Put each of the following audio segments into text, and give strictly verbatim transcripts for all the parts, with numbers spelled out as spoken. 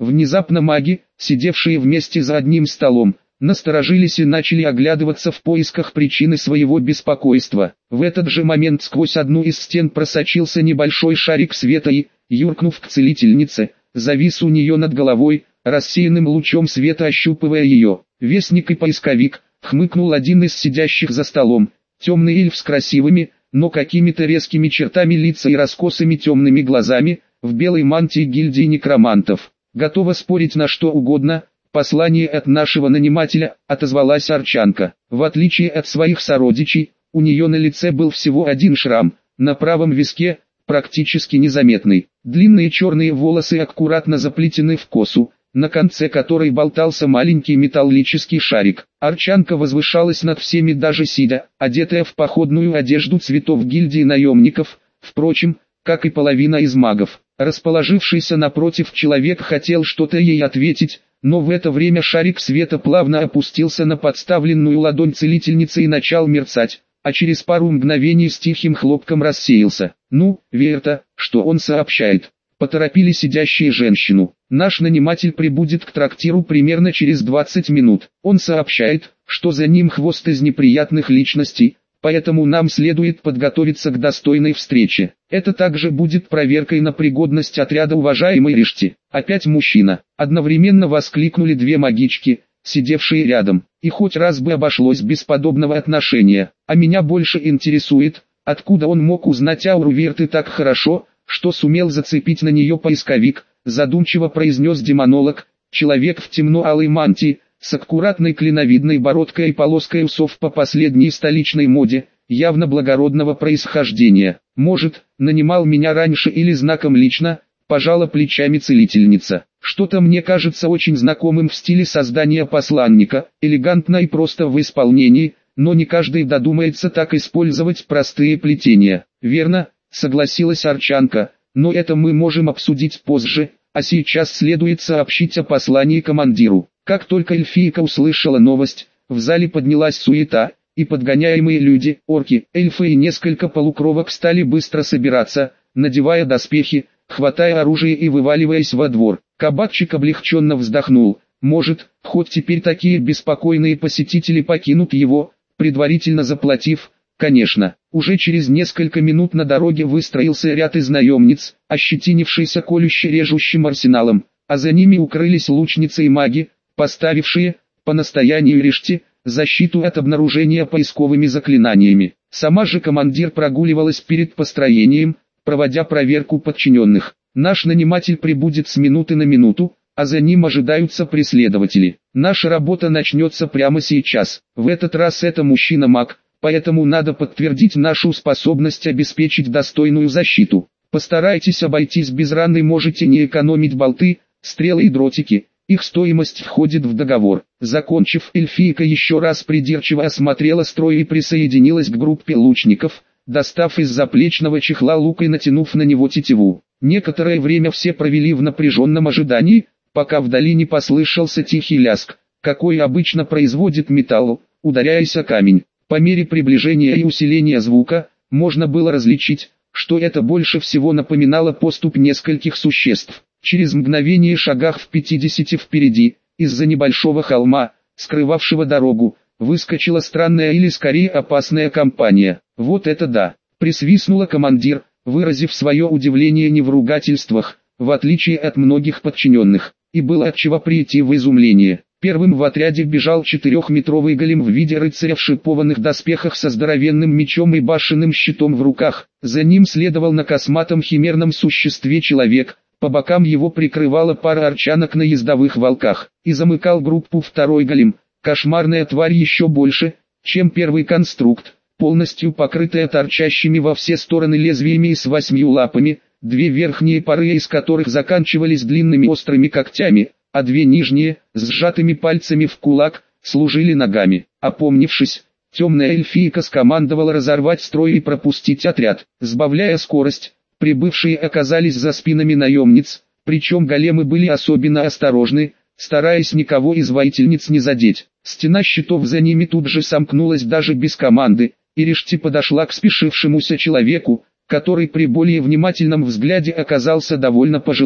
Внезапно маги, сидевшие вместе за одним столом, насторожились и начали оглядываться в поисках причины своего беспокойства. В этот же момент сквозь одну из стен просочился небольшой шарик света и, юркнув к целительнице, завис у нее над головой, рассеянным лучом света ощупывая ее. «Вестник и поисковик», — хмыкнул один из сидящих за столом, темный эльф с красивыми, но какими-то резкими чертами лица и раскосыми темными глазами, в белой мантии гильдии некромантов. «Готова спорить на что угодно, послание от нашего нанимателя», — отозвалась Арчанка. В отличие от своих сородичей, у нее на лице был всего один шрам, на правом виске, практически незаметный. Длинные черные волосы аккуратно заплетены в косу, на конце которой болтался маленький металлический шарик. Арчанка возвышалась над всеми даже сидя, одетая в походную одежду цветов гильдии наемников, впрочем, как и половина из магов. Расположившийся напротив человек хотел что-то ей ответить, но в это время шарик света плавно опустился на подставленную ладонь целительницы и начал мерцать, а через пару мгновений с тихим хлопком рассеялся. «Ну, Верта, что он сообщает?» — поторопили сидящие женщину. «Наш наниматель прибудет к трактиру примерно через двадцать минут. Он сообщает, что за ним хвост из неприятных личностей, поэтому нам следует подготовиться к достойной встрече. Это также будет проверкой на пригодность отряда уважаемой Ришти». Опять мужчина. Одновременно воскликнули две магички, сидевшие рядом. И хоть раз бы обошлось без подобного отношения. А меня больше интересует, откуда он мог узнать ауру Верты так хорошо, что сумел зацепить на нее поисковик, задумчиво произнес демонолог, человек в темно-алой мантии, с аккуратной клиновидной бородкой и полоской усов по последней столичной моде, явно благородного происхождения. «Может, нанимал меня раньше или знаком лично», — пожала плечами целительница. «Что-то мне кажется очень знакомым в стиле создания посланника, элегантно и просто в исполнении, но не каждый додумается так использовать простые плетения». «Верно», — согласилась Арчанка, — «но это мы можем обсудить позже, а сейчас следует сообщить о послании командиру». Как только эльфийка услышала новость, в зале поднялась суета, и подгоняемые люди, орки, эльфы и несколько полукровок стали быстро собираться, надевая доспехи, хватая оружие и вываливаясь во двор. Кабачик облегченно вздохнул. Может, хоть теперь такие беспокойные посетители покинут его, предварительно заплатив, конечно. Уже через несколько минут на дороге выстроился ряд из наемниц, ощетинившийся колюще-режущим арсеналом, а за ними укрылись лучницы и маги, поставившие, по настоянию Ришти, защиту от обнаружения поисковыми заклинаниями. Сама же командир прогуливалась перед построением, проводя проверку подчиненных. Наш наниматель прибудет с минуты на минуту, а за ним ожидаются преследователи. Наша работа начнется прямо сейчас. В этот раз это мужчина-маг, поэтому надо подтвердить нашу способность обеспечить достойную защиту. Постарайтесь обойтись без раны, можете не экономить болты, стрелы и дротики. Их стоимость входит в договор. Закончив, эльфийка еще раз придирчиво осмотрела строй и присоединилась к группе лучников, достав из заплечного чехла лук и натянув на него тетиву. Некоторое время все провели в напряженном ожидании, пока вдали не послышался тихий ляск, какой обычно производит металл, ударяясь о камень. По мере приближения и усиления звука, можно было различить, что это больше всего напоминало поступь нескольких существ. Через мгновение, шагах в пятидесяти впереди, из-за небольшого холма, скрывавшего дорогу, выскочила странная или скорее опасная компания. «Вот это да!» — присвистнула командир, выразив свое удивление не в ругательствах, в отличие от многих подчиненных, и было отчего прийти в изумление. Первым в отряде бежал четырехметровый голем в виде рыцаря в шипованных доспехах со здоровенным мечом и башенным щитом в руках. За ним следовал на косматом химерном существе человек, по бокам его прикрывала пара арчанок на ездовых волках, и замыкал группу второй голем, кошмарная тварь еще больше, чем первый конструкт, полностью покрытая торчащими во все стороны лезвиями и с восьмью лапами, две верхние пары из которых заканчивались длинными острыми когтями, а две нижние, с сжатыми пальцами в кулак, служили ногами. Опомнившись, темная эльфийка скомандовала разорвать строй и пропустить отряд, сбавляя скорость. Прибывшие оказались за спинами наемниц, причем големы были особенно осторожны, стараясь никого из воительниц не задеть. Стена щитов за ними тут же сомкнулась даже без команды, и Ришти подошла к спешившемуся человеку, который при более внимательном взгляде оказался довольно пожилым,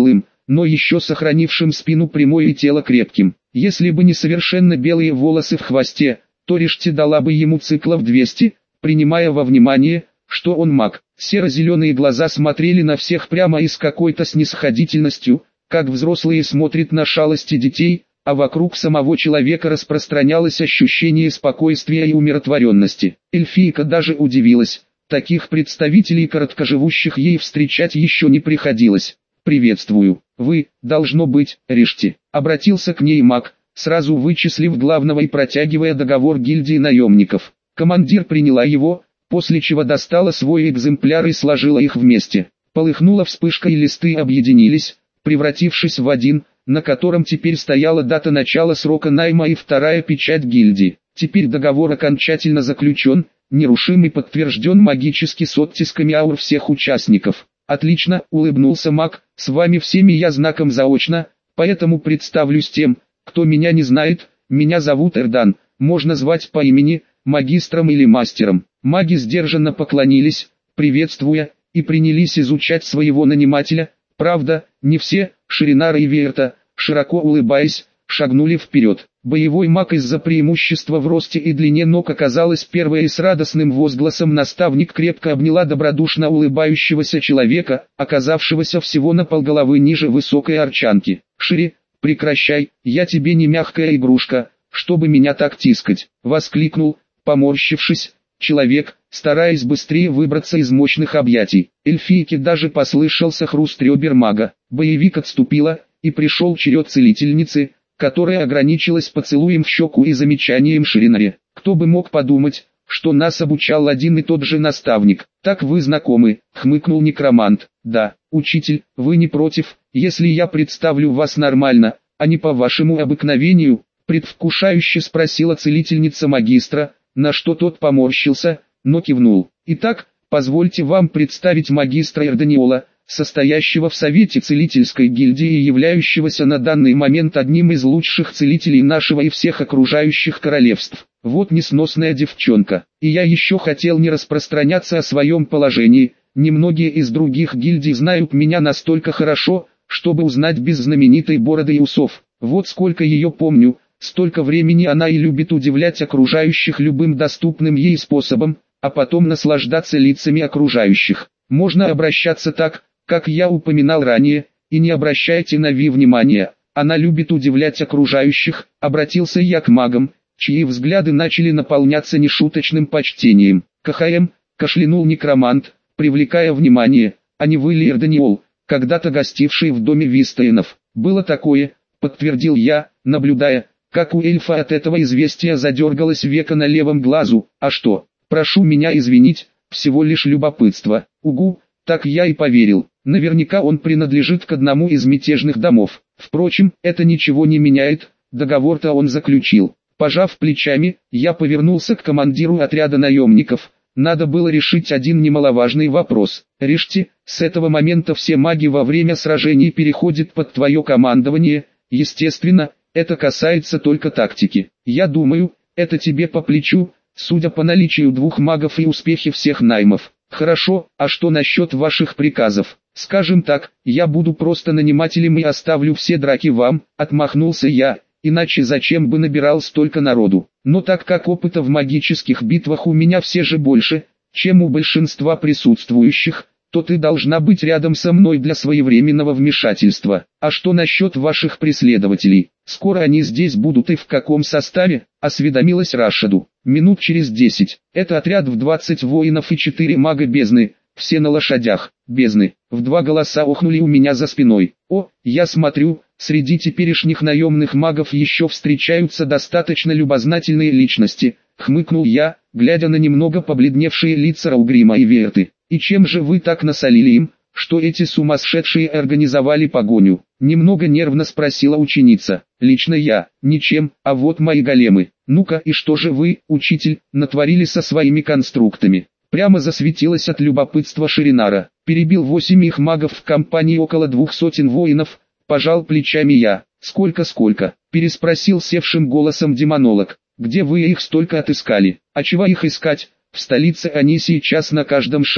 но еще сохранившим спину прямой и тело крепким. Если бы не совершенно белые волосы в хвосте, то Ришти дала бы ему циклов двести, принимая во внимание, что он маг. Серо-зеленые глаза смотрели на всех прямо и с какой-то снисходительностью, как взрослые смотрят на шалости детей, а вокруг самого человека распространялось ощущение спокойствия и умиротворенности. Эльфийка даже удивилась, таких представителей короткоживущих ей встречать еще не приходилось. «Приветствую, вы, должно быть, Ришти», — обратился к ней маг, сразу вычислив главного и протягивая договор гильдии наемников. Командир приняла его, после чего достала свой экземпляр и сложила их вместе. Полыхнула вспышка и листы объединились, превратившись в один, на котором теперь стояла дата начала срока найма и вторая печать гильдии. Теперь договор окончательно заключен, нерушим и подтвержден магически с оттисками аур всех участников. «Отлично», — улыбнулся маг, — «с вами всеми я знаком заочно, поэтому представлюсь тем, кто меня не знает. Меня зовут Эрдан, можно звать по имени, магистром или мастером». Маги сдержанно поклонились, приветствуя, и принялись изучать своего нанимателя. Правда, не все, Ширинара и Верта, широко улыбаясь, шагнули вперед. Боевой маг из-за преимущества в росте и длине ног оказалась первой и с радостным возгласом наставник крепко обняла добродушно улыбающегося человека, оказавшегося всего на полголовы ниже высокой арчанки. «Шири, прекращай, я тебе не мягкая игрушка, чтобы меня так тискать», — воскликнул, поморщившись, человек, стараясь быстрее выбраться из мощных объятий. Эльфийке даже послышался хруст ребер мага. Боевик отступила, и пришел черед целительницы, которая ограничилась поцелуем в щеку и замечанием Ширинаре. «Кто бы мог подумать, что нас обучал один и тот же наставник. Так вы знакомы», — хмыкнул некромант. «Да, учитель, вы не против, если я представлю вас нормально, а не по вашему обыкновению?» — предвкушающе спросила целительница магистра, на что тот поморщился, но кивнул. «Итак, позвольте вам представить магистра Эрданиола, состоящего в Совете Целительской гильдии и являющегося на данный момент одним из лучших целителей нашего и всех окружающих королевств. Вот несносная девчонка. И я еще хотел не распространяться о своем положении, немногие из других гильдий знают меня настолько хорошо, чтобы узнать без знаменитой бороды и усов. Вот сколько ее помню, столько времени она и любит удивлять окружающих любым доступным ей способом, а потом наслаждаться лицами окружающих. Можно обращаться так, как я упоминал ранее, и не обращайте на Ви внимания. Она любит удивлять окружающих, обратился я к магам, чьи взгляды начали наполняться нешуточным почтением. КХМ, кашлянул некромант, привлекая внимание, а не вы ли Эрданиол, когда-то гостивший в доме Вистаинов. Было такое, подтвердил я, наблюдая, как у эльфа от этого известия задергалось веко на левом глазу. А что, прошу меня извинить, всего лишь любопытство. Угу, так я и поверил. Наверняка он принадлежит к одному из мятежных домов. Впрочем, это ничего не меняет, договор-то он заключил. Пожав плечами, я повернулся к командиру отряда наемников. Надо было решить один немаловажный вопрос. Ришти, с этого момента все маги во время сражений переходят под твое командование. Естественно, это касается только тактики. Я думаю, это тебе по плечу, судя по наличию двух магов и успехе всех наймов. Хорошо, а что насчет ваших приказов? Скажем так, я буду просто нанимателем и оставлю все драки вам, отмахнулся я, иначе зачем бы набирал столько народу. Но так как опыта в магических битвах у меня все же больше, чем у большинства присутствующих, то ты должна быть рядом со мной для своевременного вмешательства. А что насчет ваших преследователей? Скоро они здесь будут и в каком составе? Осведомилась Рашаду. Минут через десять. Это отряд в двадцать воинов и четыре мага бездны, все на лошадях. Бездны. В два голоса охнули у меня за спиной. О, я смотрю, среди теперешних наемных магов еще встречаются достаточно любознательные личности, хмыкнул я, глядя на немного побледневшие лица Раугрима и Верты. И чем же вы так насолили им, что эти сумасшедшие организовали погоню? Немного нервно спросила ученица. Лично я, ничем, а вот мои големы. Ну-ка, и что же вы, учитель, натворили со своими конструктами? Прямо засветилась от любопытства Ширинара. Перебил восемь их магов в компании около двух сотен воинов, пожал плечами я. Сколько-сколько? Переспросил севшим голосом демонолог. Где вы их столько отыскали? А чего их искать? В столице они сейчас на каждом шагу.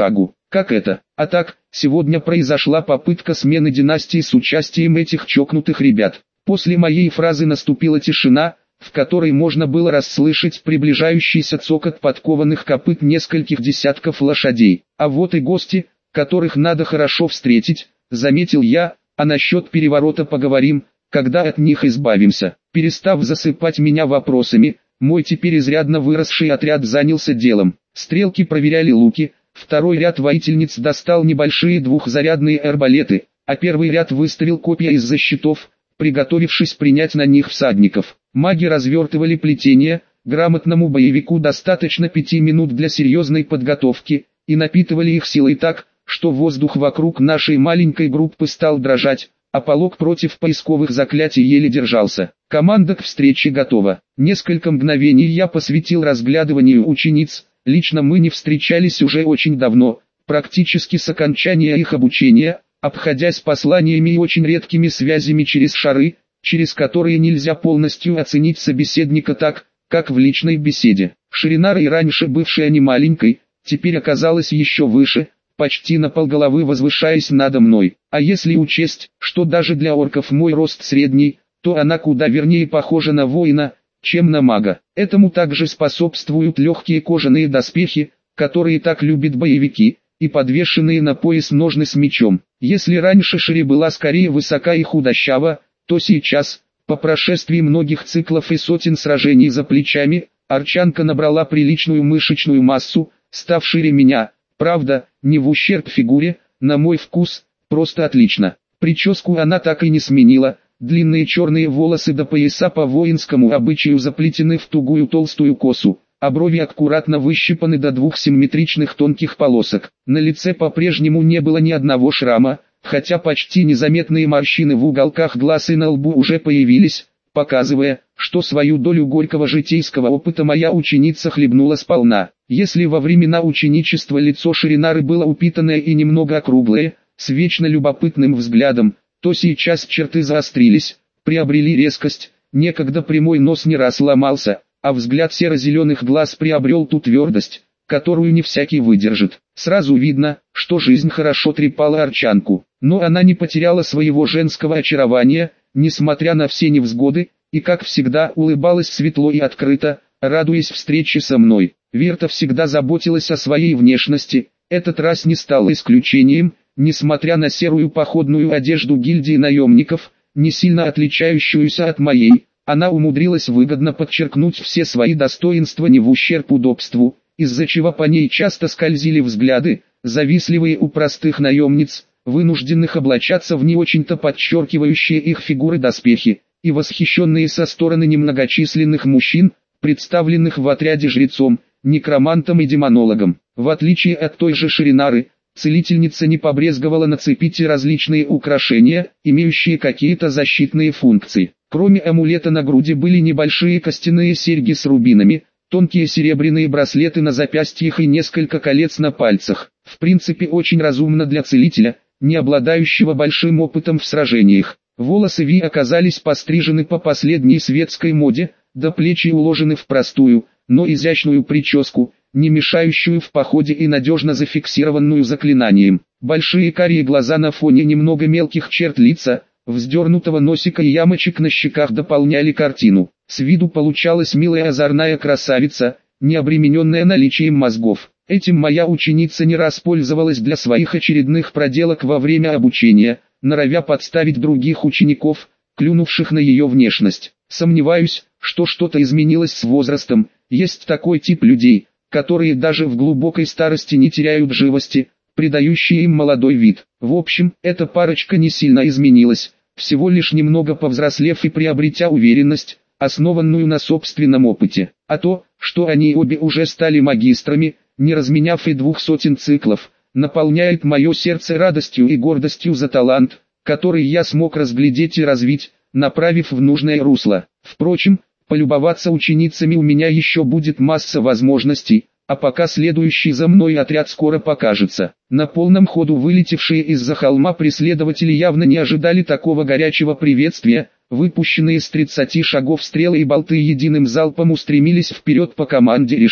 Как это? А так, сегодня произошла попытка смены династии с участием этих чокнутых ребят. После моей фразы наступила тишина, в которой можно было расслышать приближающийся цокот подкованных копыт нескольких десятков лошадей. А вот и гости, которых надо хорошо встретить, заметил я, а насчет переворота поговорим, когда от них избавимся. Перестав засыпать меня вопросами, мой теперь изрядно выросший отряд занялся делом. Стрелки проверяли луки, второй ряд воительниц достал небольшие двухзарядные арбалеты, а первый ряд выставил копья из-за щитов, приготовившись принять на них всадников. Маги развертывали плетение, грамотному боевику достаточно пяти минут для серьезной подготовки, и напитывали их силой так, что воздух вокруг нашей маленькой группы стал дрожать, а полог против поисковых заклятий еле держался. Команда к встрече готова. Несколько мгновений я посвятил разглядыванию учениц, лично мы не встречались уже очень давно, практически с окончания их обучения, обходясь посланиями и очень редкими связями через шары, через которые нельзя полностью оценить собеседника так, как в личной беседе. Ширинара, и раньше бывшая немаленькой, теперь оказалась еще выше, почти на полголовы возвышаясь надо мной. А если учесть, что даже для орков мой рост средний, то она куда вернее похожа на воина, чем на мага. Этому также способствуют легкие кожаные доспехи, которые так любят боевики, и подвешенные на пояс ножны с мечом. Если раньше Шири была скорее высока и худощава, то сейчас, по прошествии многих циклов и сотен сражений за плечами, арчанка набрала приличную мышечную массу, став шире меня. Правда, не в ущерб фигуре, на мой вкус, просто отлично. Прическу она так и не сменила, длинные черные волосы до пояса по воинскому обычаю заплетены в тугую толстую косу, а брови аккуратно выщипаны до двух симметричных тонких полосок. На лице по-прежнему не было ни одного шрама, хотя почти незаметные морщины в уголках глаз и на лбу уже появились, показывая, что свою долю горького житейского опыта моя ученица хлебнула сполна. Если во времена ученичества лицо Ширинары было упитанное и немного округлое, с вечно любопытным взглядом, то сейчас черты заострились, приобрели резкость, некогда прямой нос не раз ломался, а взгляд серо-зеленых глаз приобрел ту твердость, которую не всякий выдержит. Сразу видно, что жизнь хорошо трепала арчанку, но она не потеряла своего женского очарования, несмотря на все невзгоды, и как всегда улыбалась светло и открыто, радуясь встрече со мной. Верта всегда заботилась о своей внешности, этот раз не стал исключением, несмотря на серую походную одежду гильдии наемников, не сильно отличающуюся от моей, она умудрилась выгодно подчеркнуть все свои достоинства не в ущерб удобству, из-за чего по ней часто скользили взгляды, завистливые у простых наемниц, вынужденных облачаться в не очень-то подчеркивающие их фигуры доспехи, и восхищенные со стороны немногочисленных мужчин, представленных в отряде жрецом, некромантом и демонологом. В отличие от той же Ширинары, целительница не побрезговала нацепить и различные украшения, имеющие какие-то защитные функции. Кроме амулета на груди были небольшие костяные серьги с рубинами, тонкие серебряные браслеты на запястьях и несколько колец на пальцах. В принципе очень разумно для целителя, не обладающего большим опытом в сражениях. Волосы Ви оказались пострижены по последней светской моде, до плечи уложены в простую, но изящную прическу, не мешающую в походе и надежно зафиксированную заклинанием. Большие карие глаза на фоне немного мелких черт лица, вздернутого носика и ямочек на щеках дополняли картину. С виду получалась милая озорная красавица, не обремененная наличием мозгов. Этим моя ученица не раз пользовалась для своих очередных проделок во время обучения, норовя подставить других учеников, клюнувших на ее внешность. Сомневаюсь, что что-то изменилось с возрастом, есть такой тип людей, которые даже в глубокой старости не теряют живости, придающие им молодой вид. В общем, эта парочка не сильно изменилась, всего лишь немного повзрослев и приобретя уверенность, основанную на собственном опыте. А то, что они обе уже стали магистрами, не разменяв и двух сотен циклов, наполняет мое сердце радостью и гордостью за талант, который я смог разглядеть и развить, направив в нужное русло. Впрочем, полюбоваться ученицами у меня еще будет масса возможностей, а пока следующий за мной отряд скоро покажется. На полном ходу вылетевшие из-за холма преследователи явно не ожидали такого горячего приветствия, выпущенные с тридцати шагов стрелы и болты единым залпом устремились вперед по команде «Режьте».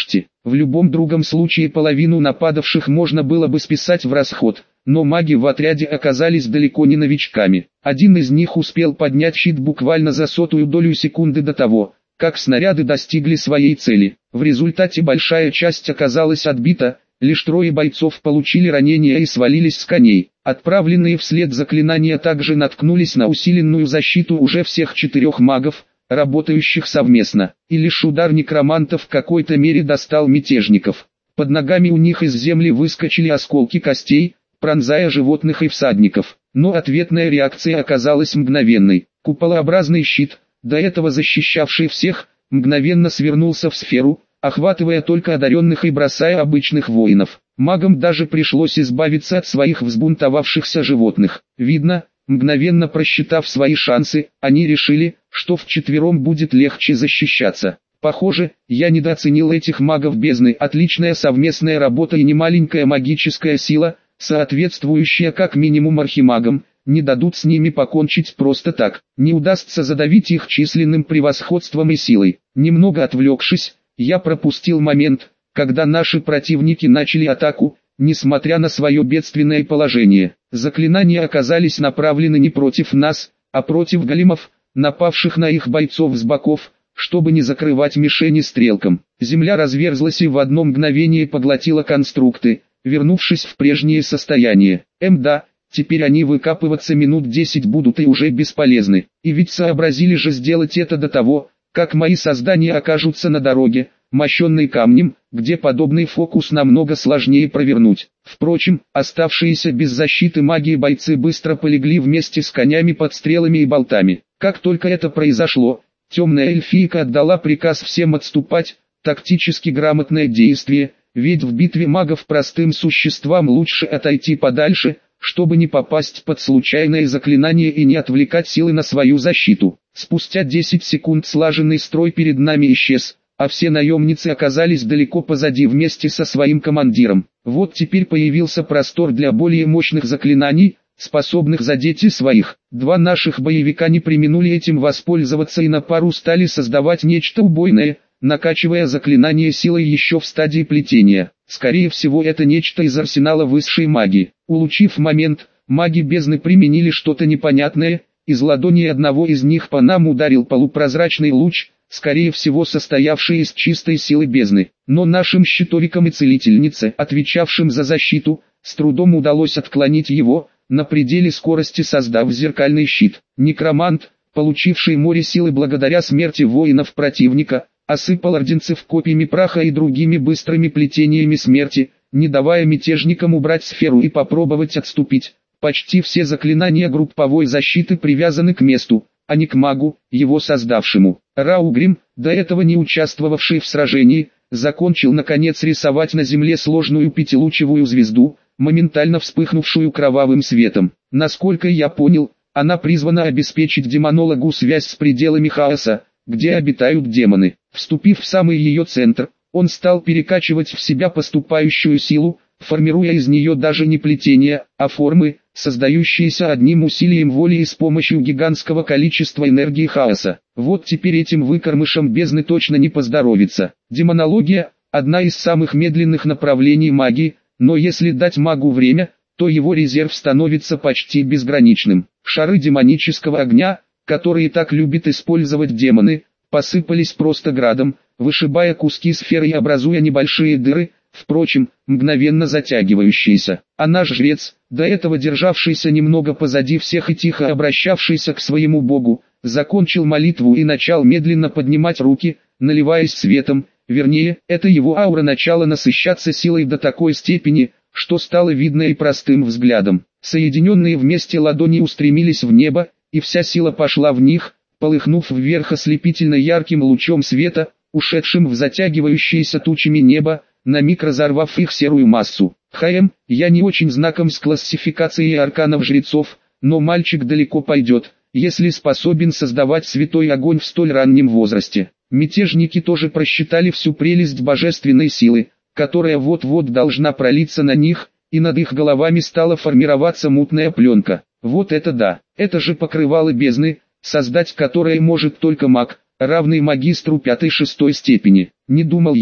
В любом другом случае половину нападавших можно было бы списать в расход, но маги в отряде оказались далеко не новичками. Один из них успел поднять щит буквально за сотую долю секунды до того, как снаряды достигли своей цели. В результате большая часть оказалась отбита, лишь трое бойцов получили ранения и свалились с коней. Отправленные вслед заклинания также наткнулись на усиленную защиту уже всех четырех магов, работающих совместно, и лишь удар некроманта в какой-то мере достал мятежников. Под ногами у них из земли выскочили осколки костей, пронзая животных и всадников, но ответная реакция оказалась мгновенной. Куполообразный щит, до этого защищавший всех, мгновенно свернулся в сферу, охватывая только одаренных и бросая обычных воинов. Магам даже пришлось избавиться от своих взбунтовавшихся животных. Видно, мгновенно просчитав свои шансы, они решили, что вчетвером будет легче защищаться. Похоже, я недооценил этих магов бездны. Отличная совместная работа и немаленькая магическая сила, соответствующая как минимум архимагам, не дадут с ними покончить просто так. Не удастся задавить их численным превосходством и силой. Немного отвлекшись, я пропустил момент, когда наши противники начали атаку, несмотря на свое бедственное положение. Заклинания оказались направлены не против нас, а против големов, напавших на их бойцов с боков, чтобы не закрывать мишени стрелком. Земля разверзлась и в одно мгновение поглотила конструкты, вернувшись в прежнее состояние. Мда, теперь они выкапываться минут десять будут и уже бесполезны. И ведь сообразили же сделать это до того, как мои создания окажутся на дороге, мощенной камнем, где подобный фокус намного сложнее провернуть. Впрочем, оставшиеся без защиты маги и бойцы быстро полегли вместе с конями под стрелами и болтами. Как только это произошло, темная эльфийка отдала приказ всем отступать, тактически грамотное действие, ведь в битве магов простым существам лучше отойти подальше, чтобы не попасть под случайное заклинание и не отвлекать силы на свою защиту. Спустя десять секунд слаженный строй перед нами исчез, а все наемницы оказались далеко позади вместе со своим командиром. Вот теперь появился простор для более мощных заклинаний, способных задеть и своих. Два наших боевика не преминули этим воспользоваться и на пару стали создавать нечто убойное, накачивая заклинание силой еще в стадии плетения. Скорее всего, это нечто из арсенала высшей магии. Улучив момент, маги бездны применили что-то непонятное. Из ладони одного из них по нам ударил полупрозрачный луч, скорее всего состоявший из чистой силы бездны. Но нашим щитовикам и целительнице, отвечавшим за защиту, с трудом удалось отклонить его, на пределе скорости создав зеркальный щит. Некромант, получивший море силы благодаря смерти воинов противника, осыпал орденцев копьями праха и другими быстрыми плетениями смерти, не давая мятежникам убрать сферу и попробовать отступить. Почти все заклинания групповой защиты привязаны к месту, а не к магу, его создавшему. Раугрим, до этого не участвовавший в сражении, закончил наконец рисовать на земле сложную пятилучевую звезду, моментально вспыхнувшую кровавым светом. Насколько я понял, она призвана обеспечить демонологу связь с пределами хаоса, где обитают демоны. Вступив в самый ее центр, он стал перекачивать в себя поступающую силу, формируя из нее даже не плетения, а формы, создающиеся одним усилием воли и с помощью гигантского количества энергии хаоса. Вот теперь этим выкормышам бездны точно не поздоровится. Демонология – одна из самых медленных направлений магии, но если дать магу время, то его резерв становится почти безграничным. Шары демонического огня, которые так любят использовать демоны, посыпались просто градом, вышибая куски сферы и образуя небольшие дыры, впрочем, мгновенно затягивающиеся. А наш жрец, до этого державшийся немного позади всех и тихо обращавшийся к своему богу, закончил молитву и начал медленно поднимать руки, наливаясь светом, вернее, это его аура начала насыщаться силой до такой степени, что стало видно и простым взглядом. Соединенные вместе ладони устремились в небо, и вся сила пошла в них, полыхнув вверх ослепительно ярким лучом света, ушедшим в затягивающиеся тучами небо, на миг разорвав их серую массу. Хм, я не очень знаком с классификацией арканов жрецов, но мальчик далеко пойдет, если способен создавать святой огонь в столь раннем возрасте. Мятежники тоже просчитали всю прелесть божественной силы, которая вот-вот должна пролиться на них, и над их головами стала формироваться мутная пленка. Вот это да, это же покрывало бездны, создать которое может только маг, равный магистру пятой-шестой степени. Не думал я,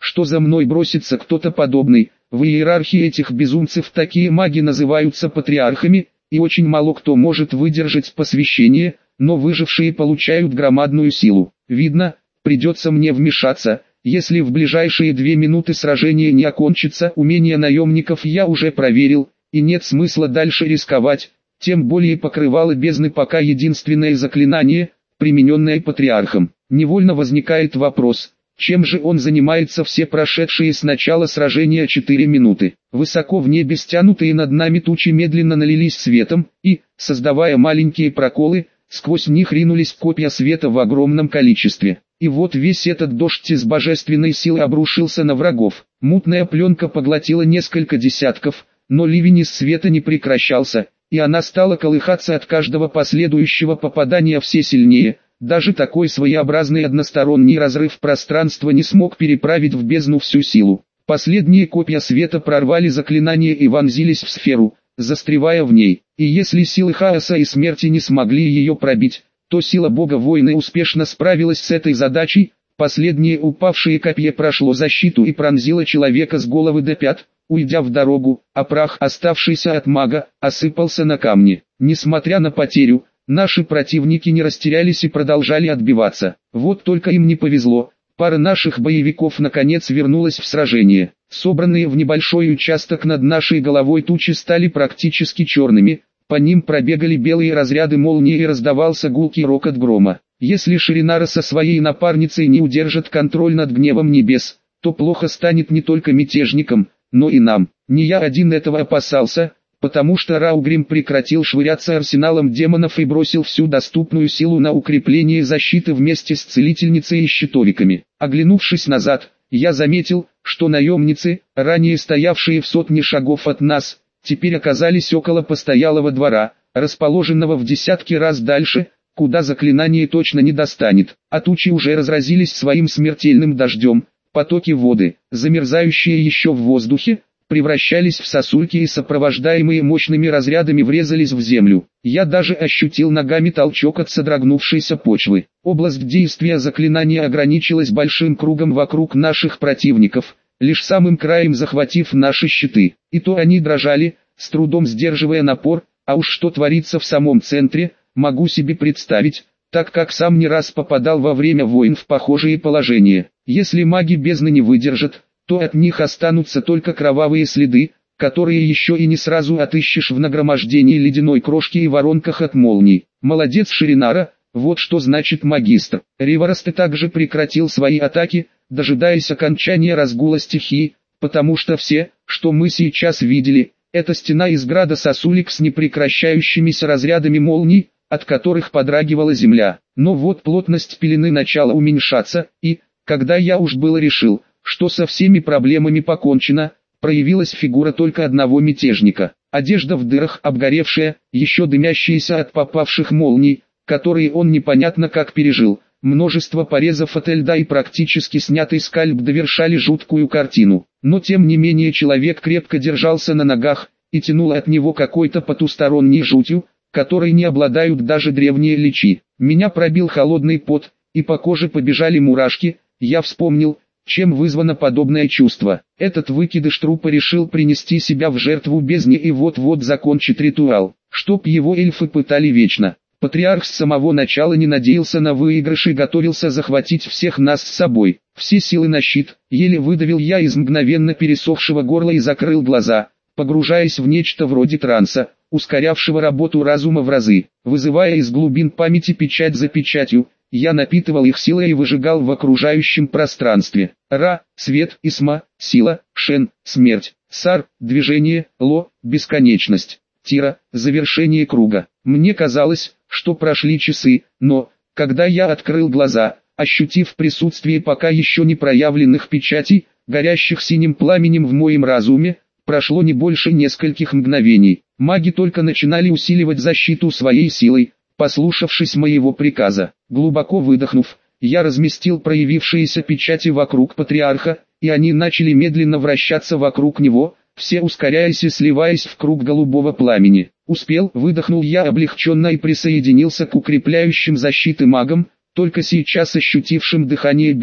что за мной бросится кто-то подобный. В иерархии этих безумцев такие маги называются патриархами, и очень мало кто может выдержать посвящение, но выжившие получают громадную силу. Видно, придется мне вмешаться, если в ближайшие две минуты сражение не окончится. Умения наемников я уже проверил, и нет смысла дальше рисковать, тем более покрывало бездны пока единственное заклинание, примененное патриархом. Невольно возникает вопрос, чем же он занимается все прошедшие с начала сражения четыре минуты. Высоко в небе стянутые над нами тучи медленно налились светом, и, создавая маленькие проколы, сквозь них ринулись копья света в огромном количестве. И вот весь этот дождь из божественной силы обрушился на врагов. Мутная пленка поглотила несколько десятков, но ливень из света не прекращался, и она стала колыхаться от каждого последующего попадания все сильнее. Даже такой своеобразный односторонний разрыв пространства не смог переправить в бездну всю силу. Последние копья света прорвали заклинание и вонзились в сферу, застревая в ней. И если силы хаоса и смерти не смогли ее пробить, то сила бога-воина успешно справилась с этой задачей. Последнее упавшее копье прошло защиту и пронзило человека с головы до пят, уйдя в дорогу, а прах, оставшийся от мага, осыпался на камни. Несмотря на потерю, наши противники не растерялись и продолжали отбиваться. Вот только им не повезло. Пара наших боевиков наконец вернулась в сражение. Собранные в небольшой участок над нашей головой тучи стали практически черными, по ним пробегали белые разряды молнии и раздавался гулкий рокот грома. Если Ширинара со своей напарницей не удержит контроль над гневом небес, то плохо станет не только мятежникам, но и нам. Не я один этого опасался, потому что Раугрим прекратил швыряться арсеналом демонов и бросил всю доступную силу на укрепление защиты вместе с целительницей и щитовиками. Оглянувшись назад, я заметил, что наемницы, ранее стоявшие в сотне шагов от нас, теперь оказались около постоялого двора, расположенного в десятки раз дальше, куда заклинание точно не достанет. А тучи уже разразились своим смертельным дождем, потоки воды, замерзающие еще в воздухе, превращались в сосульки и сопровождаемые мощными разрядами врезались в землю. Я даже ощутил ногами толчок от содрогнувшейся почвы. Область действия заклинания ограничилась большим кругом вокруг наших противников, лишь самым краем захватив наши щиты. И то они дрожали, с трудом сдерживая напор, а уж что творится в самом центре, могу себе представить, так как сам не раз попадал во время войн в похожие положения. Если маги бездны не выдержат, то от них останутся только кровавые следы, которые еще и не сразу отыщешь в нагромождении ледяной крошки и воронках от молний. Молодец Ширинара, вот что значит магистр. Риварасте также прекратил свои атаки, дожидаясь окончания разгула стихии, потому что все, что мы сейчас видели, это стена из града сосулек с непрекращающимися разрядами молний, от которых подрагивала земля. Но вот плотность пелены начала уменьшаться, и, когда я уж было решил, что со всеми проблемами покончено, проявилась фигура только одного мятежника. Одежда в дырах обгоревшая, еще дымящаяся от попавших молний, которые он непонятно как пережил. Множество порезов от льда и практически снятый скальп довершали жуткую картину. Но тем не менее человек крепко держался на ногах, и тянул от него какой-то потусторонней жутью, которой не обладают даже древние личи. Меня пробил холодный пот, и по коже побежали мурашки. Я вспомнил, чем вызвано подобное чувство. Этот выкидыш трупа решил принести себя в жертву бездне и вот-вот закончит ритуал, чтоб его эльфы пытали вечно. Патриарх с самого начала не надеялся на выигрыш и готовился захватить всех нас с собой. Все силы на щит, еле выдавил я из мгновенно пересохшего горла и закрыл глаза, погружаясь в нечто вроде транса, ускорявшего работу разума в разы. Вызывая из глубин памяти печать за печатью, я напитывал их силой и выжигал в окружающем пространстве. Ра – свет, Исма – сила, Шен – смерть, Сар – движение, Ло – бесконечность, Тира – завершение круга. Мне казалось, что прошли часы, но, когда я открыл глаза, ощутив присутствие пока еще не проявленных печатей, горящих синим пламенем в моем разуме, прошло не больше нескольких мгновений. Маги только начинали усиливать защиту своей силой, послушавшись моего приказа. Глубоко выдохнув, я разместил проявившиеся печати вокруг патриарха, и они начали медленно вращаться вокруг него, все ускоряясь и сливаясь в круг голубого пламени. Успел, выдохнул я облегченно и присоединился к укрепляющим защиты магам, только сейчас ощутившим дыхание бездны.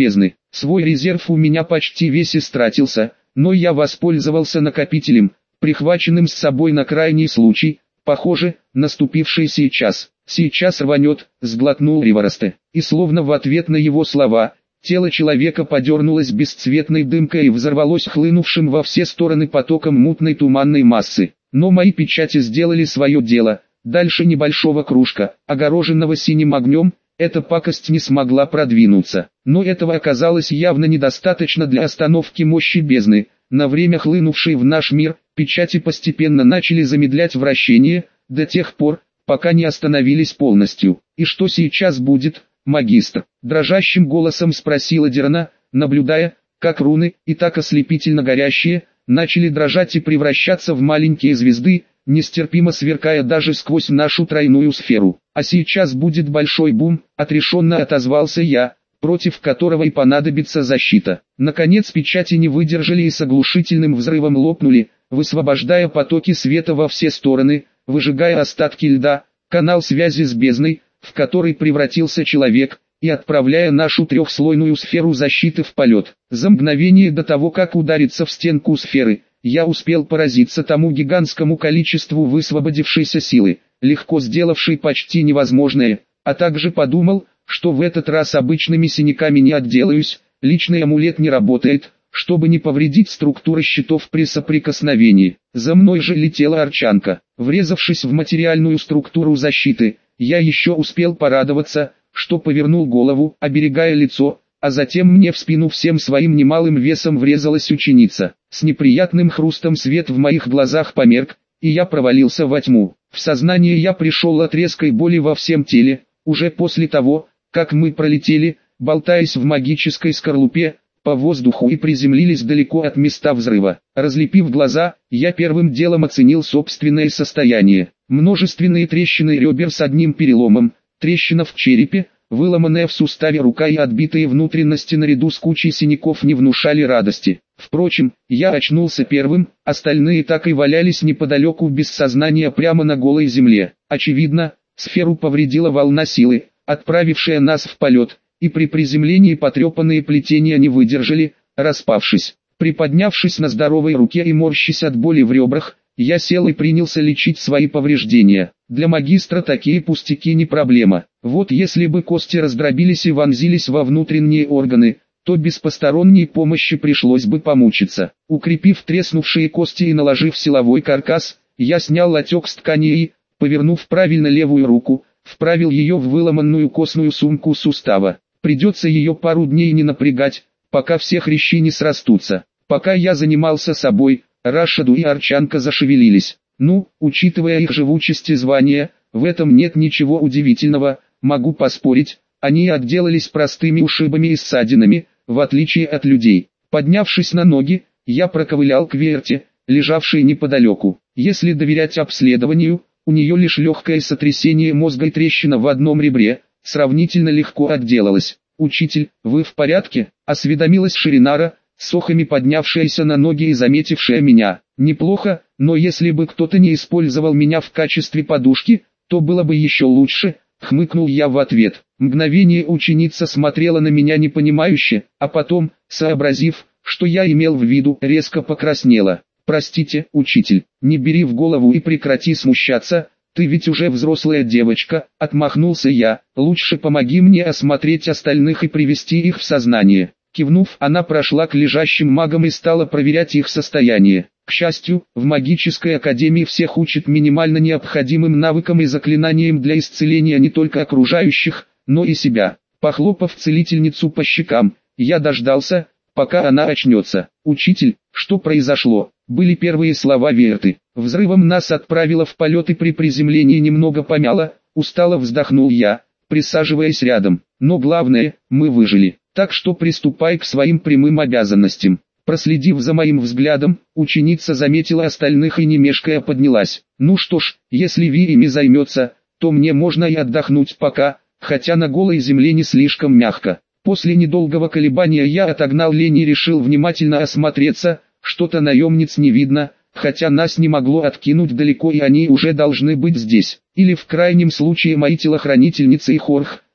Свой резерв у меня почти весь истратился, но я воспользовался накопителем, прихваченным с собой на крайний случай, похоже, наступивший сейчас. «Сейчас рванет», — сглотнул Риворосте, и словно в ответ на его слова, тело человека подернулось бесцветной дымкой и взорвалось хлынувшим во все стороны потоком мутной туманной массы. Но мои печати сделали свое дело. Дальше небольшого кружка, огороженного синим огнем, эта пакость не смогла продвинуться. Но этого оказалось явно недостаточно для остановки мощи бездны. На время хлынувшей в наш мир, печати постепенно начали замедлять вращение, до тех пор, пока не остановились полностью. «И что сейчас будет, магистр?» — дрожащим голосом спросила Дерна, наблюдая, как руны, и так ослепительно горящие, начали дрожать и превращаться в маленькие звезды, нестерпимо сверкая даже сквозь нашу тройную сферу. «А сейчас будет большой бум», — отрешенно отозвался я, против которого и понадобится защита. Наконец печати не выдержали и с оглушительным взрывом лопнули, высвобождая потоки света во все стороны, выжигая остатки льда, канал связи с бездной, в который превратился человек, и отправляя нашу трехслойную сферу защиты в полет. За мгновение до того, как удариться в стенку сферы, я успел поразиться тому гигантскому количеству высвободившейся силы, легко сделавшей почти невозможное, а также подумал, что в этот раз обычными синяками не отделаюсь, личный амулет не работает, чтобы не повредить структуры щитов при соприкосновении. За мной же летела Арчанка. Врезавшись в материальную структуру защиты, я еще успел порадоваться, что повернул голову, оберегая лицо, а затем мне в спину всем своим немалым весом врезалась ученица. С неприятным хрустом свет в моих глазах померк, и я провалился во тьму. В сознание я пришел от резкой боли во всем теле, уже после того, как мы пролетели, болтаясь в магической скорлупе, по воздуху и приземлились далеко от места взрыва. Разлепив глаза, я первым делом оценил собственное состояние. Множественные трещины ребер с одним переломом, трещина в черепе, выломанная в суставе рука и отбитые внутренности наряду с кучей синяков не внушали радости. Впрочем, я очнулся первым, остальные так и валялись неподалеку без сознания прямо на голой земле. Очевидно, сферу повредила волна силы, отправившая нас в полет, и при приземлении потрепанные плетения не выдержали, распавшись. Приподнявшись на здоровой руке и морщась от боли в ребрах, я сел и принялся лечить свои повреждения. Для магистра такие пустяки не проблема. Вот если бы кости раздробились и вонзились во внутренние органы, то без посторонней помощи пришлось бы помучиться. Укрепив треснувшие кости и наложив силовой каркас, я снял отек с ткани и, повернув правильно левую руку, вправил ее в выломанную костную сумку сустава. Придется ее пару дней не напрягать, пока все хрящи не срастутся. Пока я занимался собой, Рашаду и Арчанка зашевелились. Ну, учитывая их живучесть и звание, в этом нет ничего удивительного, могу поспорить, они отделались простыми ушибами и ссадинами, в отличие от людей. Поднявшись на ноги, я проковылял к Верте, лежавшей неподалеку. Если доверять обследованию, у нее лишь легкое сотрясение мозга и трещина в одном ребре, сравнительно легко отделалась. «Учитель, вы в порядке?» — осведомилась Ширинара, с охами поднявшаяся на ноги и заметившая меня. «Неплохо, но если бы кто-то не использовал меня в качестве подушки, то было бы еще лучше», — хмыкнул я в ответ. Мгновение ученица смотрела на меня непонимающе, а потом, сообразив, что я имел в виду, резко покраснела. «Простите, учитель, не бери в голову и прекрати смущаться, ты ведь уже взрослая девочка», — отмахнулся я. «Лучше помоги мне осмотреть остальных и привести их в сознание». Кивнув, она прошла к лежащим магам и стала проверять их состояние. К счастью, в магической академии всех учат минимально необходимым навыкам и заклинаниям для исцеления не только окружающих, но и себя. Похлопав целительницу по щекам, я дождался, пока она очнется. «Учитель, что произошло?» Были первые слова Верты. «Взрывом нас отправило в полет и при приземлении немного помяло», устало вздохнул я, присаживаясь рядом. «Но главное, мы выжили. Так что приступай к своим прямым обязанностям». Проследив за моим взглядом, ученица заметила остальных и не мешкая поднялась. «Ну что ж, если Ви ими займется, то мне можно и отдохнуть пока, хотя на голой земле не слишком мягко». После недолгого колебания я отогнал лень и решил внимательно осмотреться. Что-то наемниц не видно, хотя нас не могло откинуть далеко и они уже должны быть здесь. Или в крайнем случае мои телохранительницы и Хорх,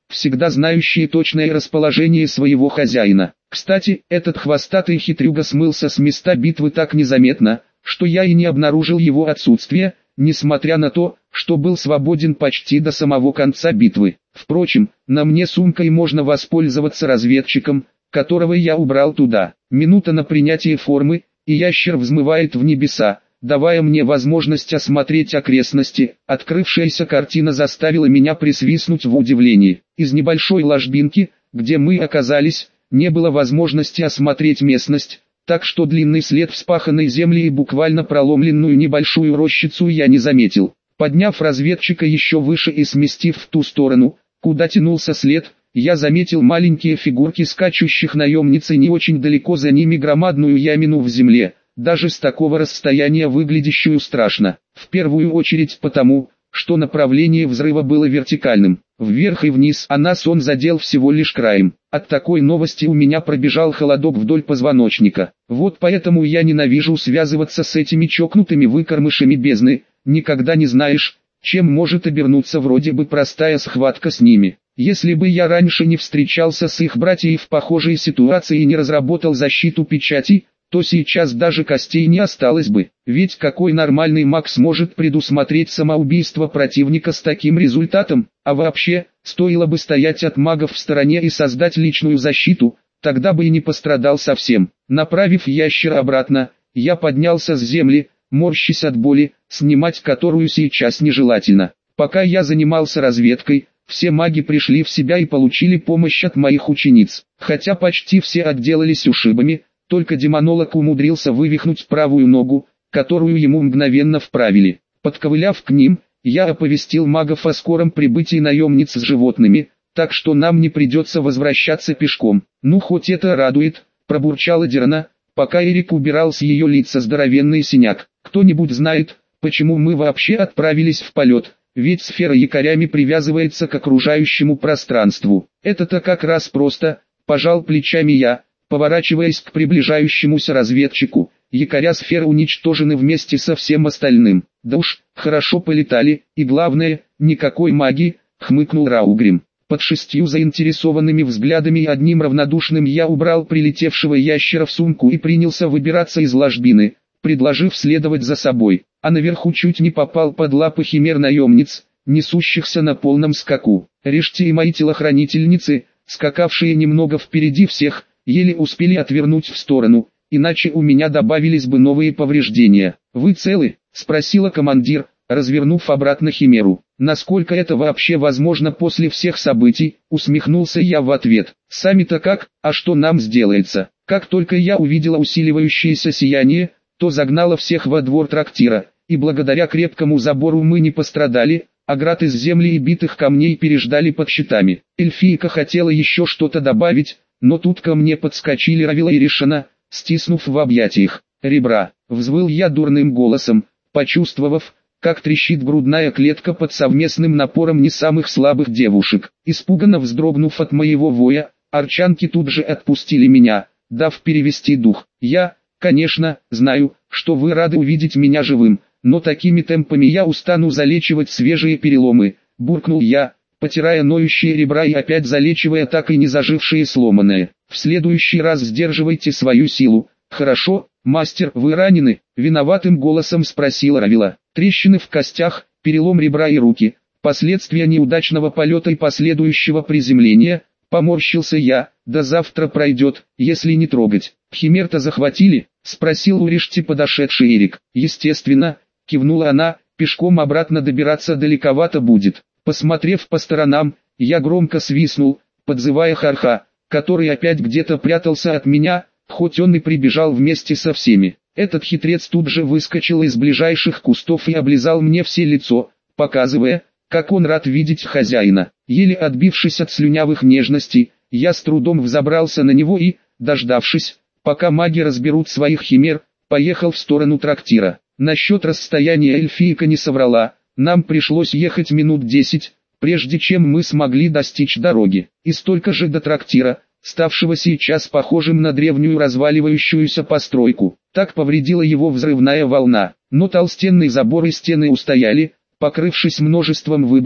всегда знающие точное расположение своего хозяина. Кстати, этот хвостатый хитрюга смылся с места битвы так незаметно, что я и не обнаружил его отсутствие, несмотря на то, что был свободен почти до самого конца битвы. Впрочем, на мне сумкой можно воспользоваться разведчиком, которого я убрал туда. Минута на принятие формы, и ящер взмывает в небеса, давая мне возможность осмотреть окрестности. Открывшаяся картина заставила меня присвистнуть в удивлении. Из небольшой ложбинки, где мы оказались, не было возможности осмотреть местность, так что длинный след вспаханной земли и буквально проломленную небольшую рощицу я не заметил. Подняв разведчика еще выше и сместив в ту сторону, куда тянулся след, я заметил маленькие фигурки скачущих наемниц и не очень далеко за ними громадную ямину в земле, даже с такого расстояния выглядящую страшно. В первую очередь потому, что направление взрыва было вертикальным, вверх и вниз, а нас он задел всего лишь краем. От такой новости у меня пробежал холодок вдоль позвоночника. Вот поэтому я ненавижу связываться с этими чокнутыми выкормышами бездны, никогда не знаешь, чем может обернуться вроде бы простая схватка с ними. Если бы я раньше не встречался с их братьями в похожей ситуации и не разработал защиту печати, то сейчас даже костей не осталось бы. Ведь какой нормальный маг сможет предусмотреть самоубийство противника с таким результатом? А вообще, стоило бы стоять от магов в стороне и создать личную защиту, тогда бы и не пострадал совсем. Направив ящера обратно, я поднялся с земли, морщась от боли, снимать которую сейчас нежелательно. Пока я занимался разведкой, все маги пришли в себя и получили помощь от моих учениц. Хотя почти все отделались ушибами, только демонолог умудрился вывихнуть правую ногу, которую ему мгновенно вправили. Подковыляв к ним, я оповестил магов о скором прибытии наемниц с животными, так что нам не придется возвращаться пешком. Ну хоть это радует, пробурчала Дирана, пока Эрик убирал с ее лица здоровенный синяк. Кто-нибудь знает, почему мы вообще отправились в полет? Ведь сфера якорями привязывается к окружающему пространству. Это-то как раз просто, пожал плечами я, поворачиваясь к приближающемуся разведчику. Якоря сферы уничтожены вместе со всем остальным. Да уж, хорошо полетали, и главное, никакой магии, хмыкнул Раугрим. Под шестью заинтересованными взглядами и одним равнодушным я убрал прилетевшего ящера в сумку и принялся выбираться из ложбины, предложив следовать за собой, а наверху чуть не попал под лапы химер наемниц, несущихся на полном скаку. Решти и мои телохранительницы, скакавшие немного впереди всех, еле успели отвернуть в сторону, иначе у меня добавились бы новые повреждения. «Вы целы?» – спросила командир, развернув обратно химеру. «Насколько это вообще возможно после всех событий?» – усмехнулся я в ответ. «Сами-то как, а что нам сделается?» Как только я увидела усиливающееся сияние, то загнала всех во двор трактира, и благодаря крепкому забору мы не пострадали, а град из земли и битых камней переждали под щитами. Эльфийка хотела еще что-то добавить, но тут ко мне подскочили Равила и Ришана, стиснув в объятиях. «Ребра!» — взвыл я дурным голосом, почувствовав, как трещит грудная клетка под совместным напором не самых слабых девушек. Испуганно вздрогнув от моего воя, арчанки тут же отпустили меня, дав перевести дух. «Я, конечно, знаю, что вы рады увидеть меня живым, но такими темпами я устану залечивать свежие переломы», — буркнул я, потирая ноющие ребра и опять залечивая так и не зажившие сломанные. «В следующий раз сдерживайте свою силу». «Хорошо, мастер, вы ранены?» — виноватым голосом спросила Равила. «Трещины в костях, перелом ребра и руки, последствия неудачного полета и последующего приземления», — поморщился я. «До завтра пройдет, если не трогать». «Химер-то захватили?» — спросил у Ришти подошедший Эрик. «Естественно», — кивнула она, — «пешком обратно добираться далековато будет». Посмотрев по сторонам, я громко свистнул, подзывая Харха, который опять где-то прятался от меня, хоть он и прибежал вместе со всеми. Этот хитрец тут же выскочил из ближайших кустов и облизал мне все лицо, показывая, как он рад видеть хозяина. Еле отбившись от слюнявых нежностей, я с трудом взобрался на него и, дождавшись, пока маги разберут своих химер, поехал в сторону трактира. Насчет расстояния эльфийка не соврала, нам пришлось ехать минут десять, прежде чем мы смогли достичь дороги, и столько же до трактира, ставшего сейчас похожим на древнюю разваливающуюся постройку. Так повредила его взрывная волна, но толстенный забор и стены устояли, покрывшись множеством выбоин,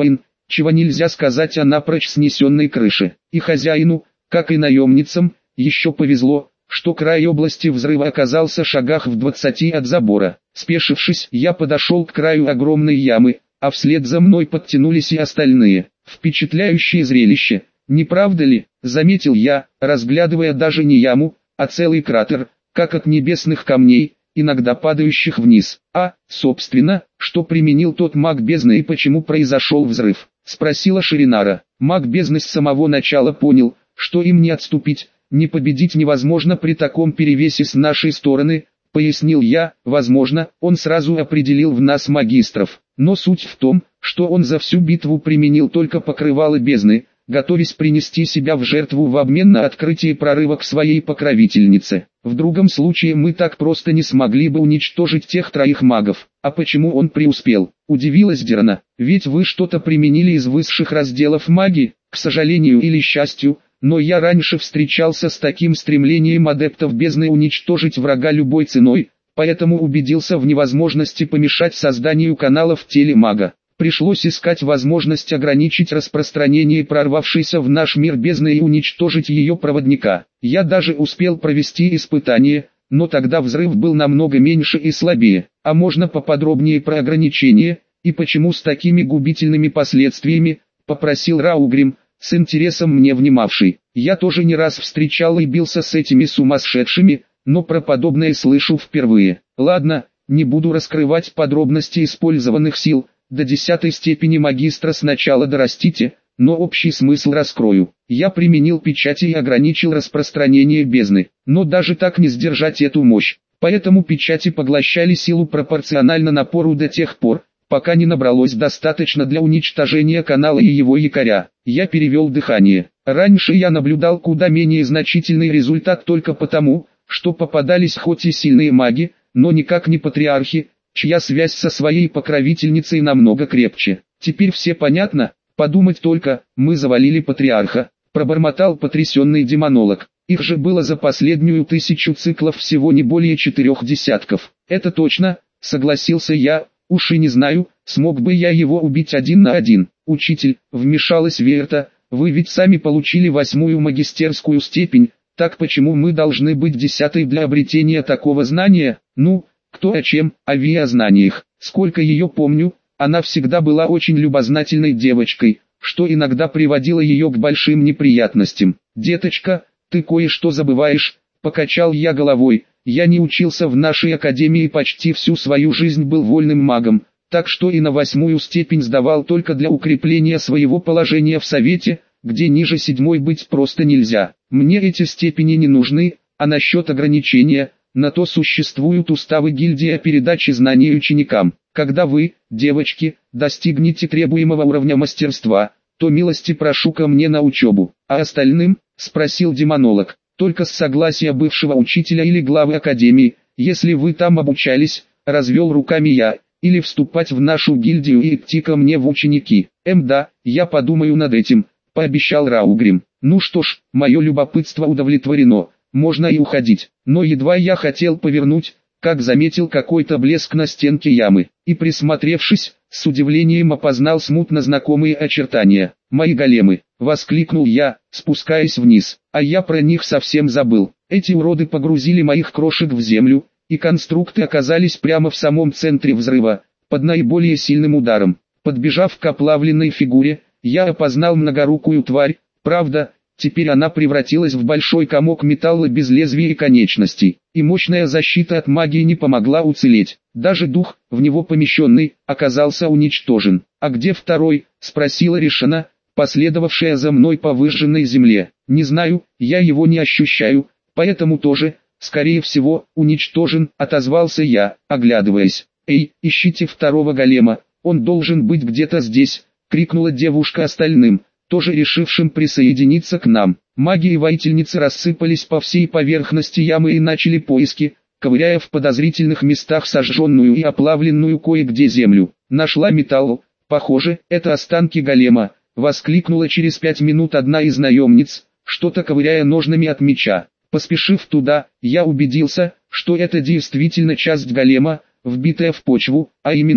чего нельзя сказать о напрочь снесенной крыше. И хозяину, как и наемницам, еще повезло, что край области взрыва оказался шагах в двадцати от забора. Спешившись, я подошел к краю огромной ямы, а вслед за мной подтянулись и остальные. Впечатляющее зрелище, не правда ли? Заметил я, разглядывая даже не яму, а целый кратер, как от небесных камней, иногда падающих вниз. А, собственно, что применил тот маг бездны и почему произошел взрыв? Спросила Ширинара. Маг бездны с самого начала понял, что им не отступить, не победить невозможно при таком перевесе с нашей стороны, пояснил я. Возможно, он сразу определил в нас магистров, но суть в том, что он за всю битву применил только покрывало бездны, готовясь принести себя в жертву в обмен на открытие прорыва к своей покровительнице. В другом случае мы так просто не смогли бы уничтожить тех троих магов. А почему он преуспел? Удивилась Дирана. Ведь вы что-то применили из высших разделов магии, к сожалению или счастью, но я раньше встречался с таким стремлением адептов бездны уничтожить врага любой ценой, поэтому убедился в невозможности помешать созданию канала в теле мага. Пришлось искать возможность ограничить распространение прорвавшейся в наш мир бездны и уничтожить ее проводника. Я даже успел провести испытание, но тогда взрыв был намного меньше и слабее. А можно поподробнее про ограничения, и почему с такими губительными последствиями, попросил Раугрим, с интересом мне внимавший. Я тоже не раз встречал и бился с этими сумасшедшими, но про подобное слышу впервые. Ладно, не буду раскрывать подробности использованных сил. До десятой степени магистра сначала дорастите, но общий смысл раскрою. Я применил печати и ограничил распространение бездны, но даже так не сдержать эту мощь. Поэтому печати поглощали силу пропорционально напору до тех пор, пока не набралось достаточно для уничтожения канала и его якоря. Я перевел дыхание. Раньше я наблюдал куда менее значительный результат только потому, что попадались хоть и сильные маги, но никак не патриархи, чья связь со своей покровительницей намного крепче. Теперь все понятно? Подумать только, мы завалили патриарха, пробормотал потрясенный демонолог. Их же было за последнюю тысячу циклов всего не более четырех десятков. Это точно, согласился я, уж и не знаю, смог бы я его убить один на один. Учитель, вмешалась Верта, вы ведь сами получили восьмую магистерскую степень, так почему мы должны быть десятой для обретения такого знания? Ну, кто о чем, о Ви о знаниях. Сколько ее помню, она всегда была очень любознательной девочкой, что иногда приводило ее к большим неприятностям. «Деточка, ты кое-что забываешь», — покачал я головой. «Я не учился в нашей академии и почти всю свою жизнь был вольным магом, так что и на восьмую степень сдавал только для укрепления своего положения в совете, где ниже седьмой быть просто нельзя. Мне эти степени не нужны, а насчет ограничения... На то существуют уставы гильдии о передаче знаний ученикам. Когда вы, девочки, достигнете требуемого уровня мастерства, то милости прошу ко мне на учебу. А остальным, спросил демонолог, только с согласия бывшего учителя или главы академии, если вы там обучались, развел руками я, или вступать в нашу гильдию и идти ко мне в ученики. Эм да, я подумаю над этим, пообещал Раугрим. Ну что ж, мое любопытство удовлетворено. Можно и уходить, но едва я хотел повернуть, как заметил какой-то блеск на стенке ямы, и присмотревшись, с удивлением опознал смутно знакомые очертания. «Мои големы!» — воскликнул я, спускаясь вниз, а я про них совсем забыл. Эти уроды погрузили моих крошек в землю, и конструкты оказались прямо в самом центре взрыва, под наиболее сильным ударом. Подбежав к оплавленной фигуре, я опознал многорукую тварь, правда, теперь она превратилась в большой комок металла без лезвия и конечностей, и мощная защита от магии не помогла уцелеть. Даже дух, в него помещенный, оказался уничтожен. «А где второй?» — спросила Ришана, последовавшая за мной по выжженной земле. «Не знаю, я его не ощущаю, поэтому тоже, скорее всего, уничтожен», — отозвался я, оглядываясь. «Эй, ищите второго голема, он должен быть где-то здесь», — крикнула девушка остальным, тоже решившим присоединиться к нам. Маги и воительницы рассыпались по всей поверхности ямы и начали поиски, ковыряя в подозрительных местах сожженную и оплавленную кое-где землю. «Нашла металл, похоже, это останки голема», — воскликнула через пять минут одна из наемниц, что-то ковыряя ножнами от меча. Поспешив туда, я убедился, что это действительно часть голема, вбитая в почву, а именно,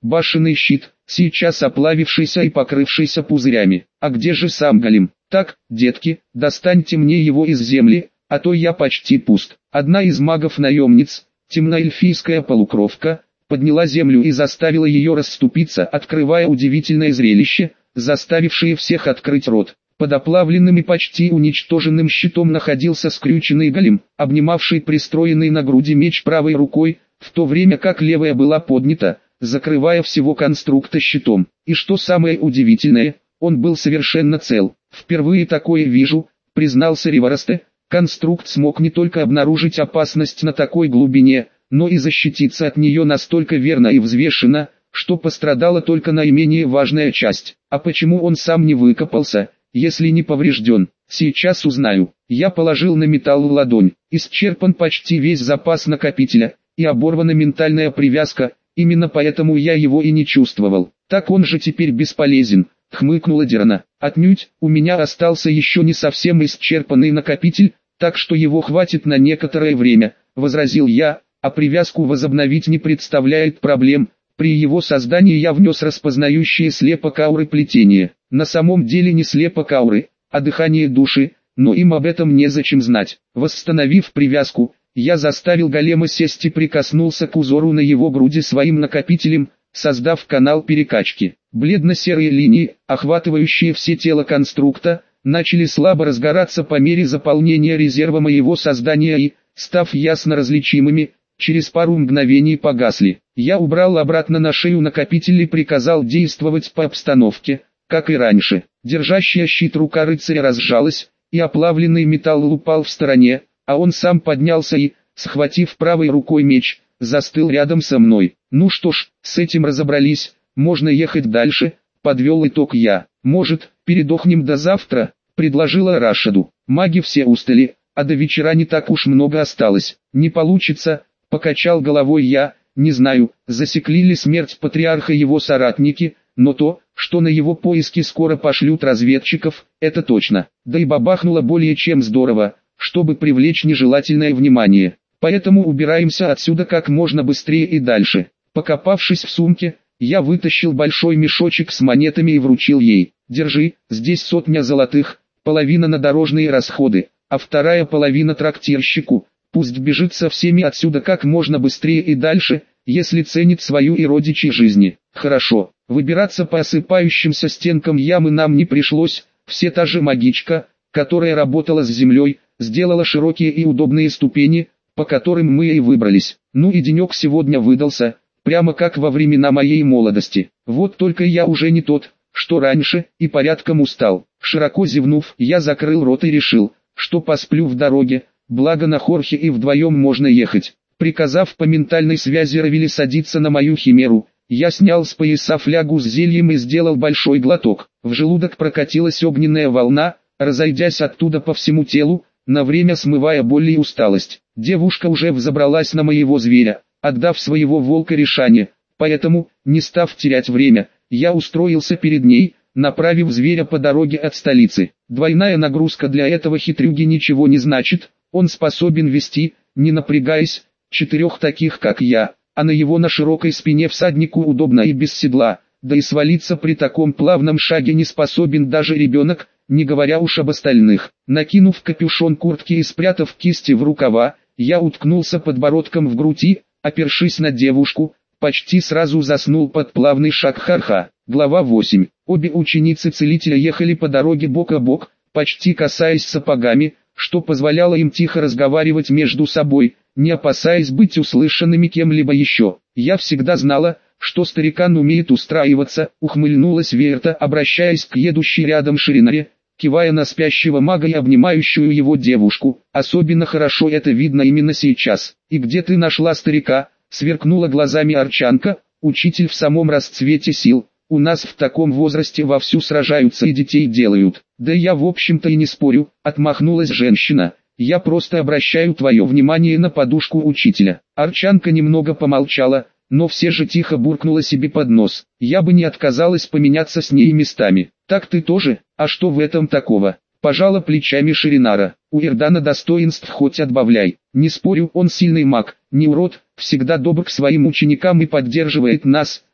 башенный щит, сейчас оплавившийся и покрывшийся пузырями. А где же сам голем? Так, детки, достаньте мне его из земли, а то я почти пуст. Одна из магов-наемниц, темноэльфийская полукровка, подняла землю и заставила ее расступиться, открывая удивительное зрелище, заставившее всех открыть рот. Под оплавленным и почти уничтоженным щитом находился скрюченный голем, обнимавший пристроенный на груди меч правой рукой, в то время как левая была поднята, закрывая всего конструкта щитом. И что самое удивительное, он был совершенно цел. «Впервые такое вижу», — признался Риваресте. Конструкт смог не только обнаружить опасность на такой глубине, но и защититься от нее настолько верно и взвешенно, что пострадала только наименее важная часть. А почему он сам не выкопался, если не поврежден? Сейчас узнаю. Я положил на металл ладонь. Исчерпан почти весь запас накопителя, и оборвана ментальная привязка, именно поэтому я его и не чувствовал. Так он же теперь бесполезен, хмыкнула Дирана. Отнюдь, у меня остался еще не совсем исчерпанный накопитель, так что его хватит на некоторое время, возразил я, а привязку возобновить не представляет проблем. При его создании я внес распознающие слепок ауры плетение. На самом деле не слепок ауры, а дыхание души, но им об этом незачем знать. Восстановив привязку, я заставил голема сесть и прикоснулся к узору на его груди своим накопителем, создав канал перекачки. Бледно-серые линии, охватывающие все тело конструкта, начали слабо разгораться по мере заполнения резерва моего создания и, став ясно различимыми, через пару мгновений погасли. Я убрал обратно на шею накопитель и приказал действовать по обстановке, как и раньше. Держащая щит рука рыцаря разжалась, и оплавленный металл упал в стороне, а он сам поднялся и, схватив правой рукой меч, застыл рядом со мной. Ну что ж, с этим разобрались, можно ехать дальше, подвел итог я. Может, передохнем до завтра, предложила Рашаду. Маги все устали, а до вечера не так уж много осталось. Не получится, покачал головой я, не знаю, засекли ли смерть патриарха его соратники, но то, что на его поиски скоро пошлют разведчиков, это точно. Да и бабахнуло более чем здорово, чтобы привлечь нежелательное внимание. Поэтому убираемся отсюда как можно быстрее и дальше. Покопавшись в сумке, я вытащил большой мешочек с монетами и вручил ей. Держи, здесь сотня золотых, половина на дорожные расходы, а вторая половина трактирщику. Пусть бежит со всеми отсюда как можно быстрее и дальше, если ценит свою и родичей жизни. Хорошо, выбираться по осыпающимся стенкам ямы нам не пришлось, все та же магичка, которая работала с землей, сделала широкие и удобные ступени, по которым мы и выбрались. Ну и денек сегодня выдался, прямо как во времена моей молодости. Вот только я уже не тот, что раньше, и порядком устал. Широко зевнув, я закрыл рот и решил, что посплю в дороге, благо на Хорхе и вдвоем можно ехать. Приказав по ментальной связи Равили садиться на мою химеру, я снял с пояса флягу с зельем и сделал большой глоток. В желудок прокатилась огненная волна, разойдясь оттуда по всему телу, на время смывая боль и усталость. Девушка уже взобралась на моего зверя, отдав своего волка Ришане, поэтому, не став терять время, я устроился перед ней, направив зверя по дороге от столицы. Двойная нагрузка для этого хитрюги ничего не значит, он способен вести, не напрягаясь, четырех таких как я, а на его на широкой спине всаднику удобно и без седла, да и свалиться при таком плавном шаге не способен даже ребенок, не говоря уж об остальных. Накинув капюшон куртки и спрятав кисти в рукава, я уткнулся подбородком в грудь и, опершись на девушку, почти сразу заснул под плавный шаг Харха. Глава восемь. Обе ученицы целителя ехали по дороге бок о бок, почти касаясь сапогами, что позволяло им тихо разговаривать между собой, не опасаясь быть услышанными кем-либо еще. Я всегда знала, что старикан умеет устраиваться, ухмыльнулась Верта, обращаясь к едущей рядом Ширинаре, кивая на спящего мага и обнимающую его девушку. Особенно хорошо это видно именно сейчас. И где ты нашла старика? Сверкнула глазами Арчанка, учитель в самом расцвете сил. У нас в таком возрасте вовсю сражаются и детей делают. Да я в общем-то и не спорю, отмахнулась женщина. Я просто обращаю твое внимание на подушку учителя. Арчанка немного помолчала, но все же тихо буркнула себе под нос. Я бы не отказалась поменяться с ней местами. Так ты тоже? А что в этом такого? Пожала плечами Ширинара. У Ирдана достоинств хоть отбавляй. Не спорю, он сильный маг, не урод, всегда добр к своим ученикам и поддерживает нас,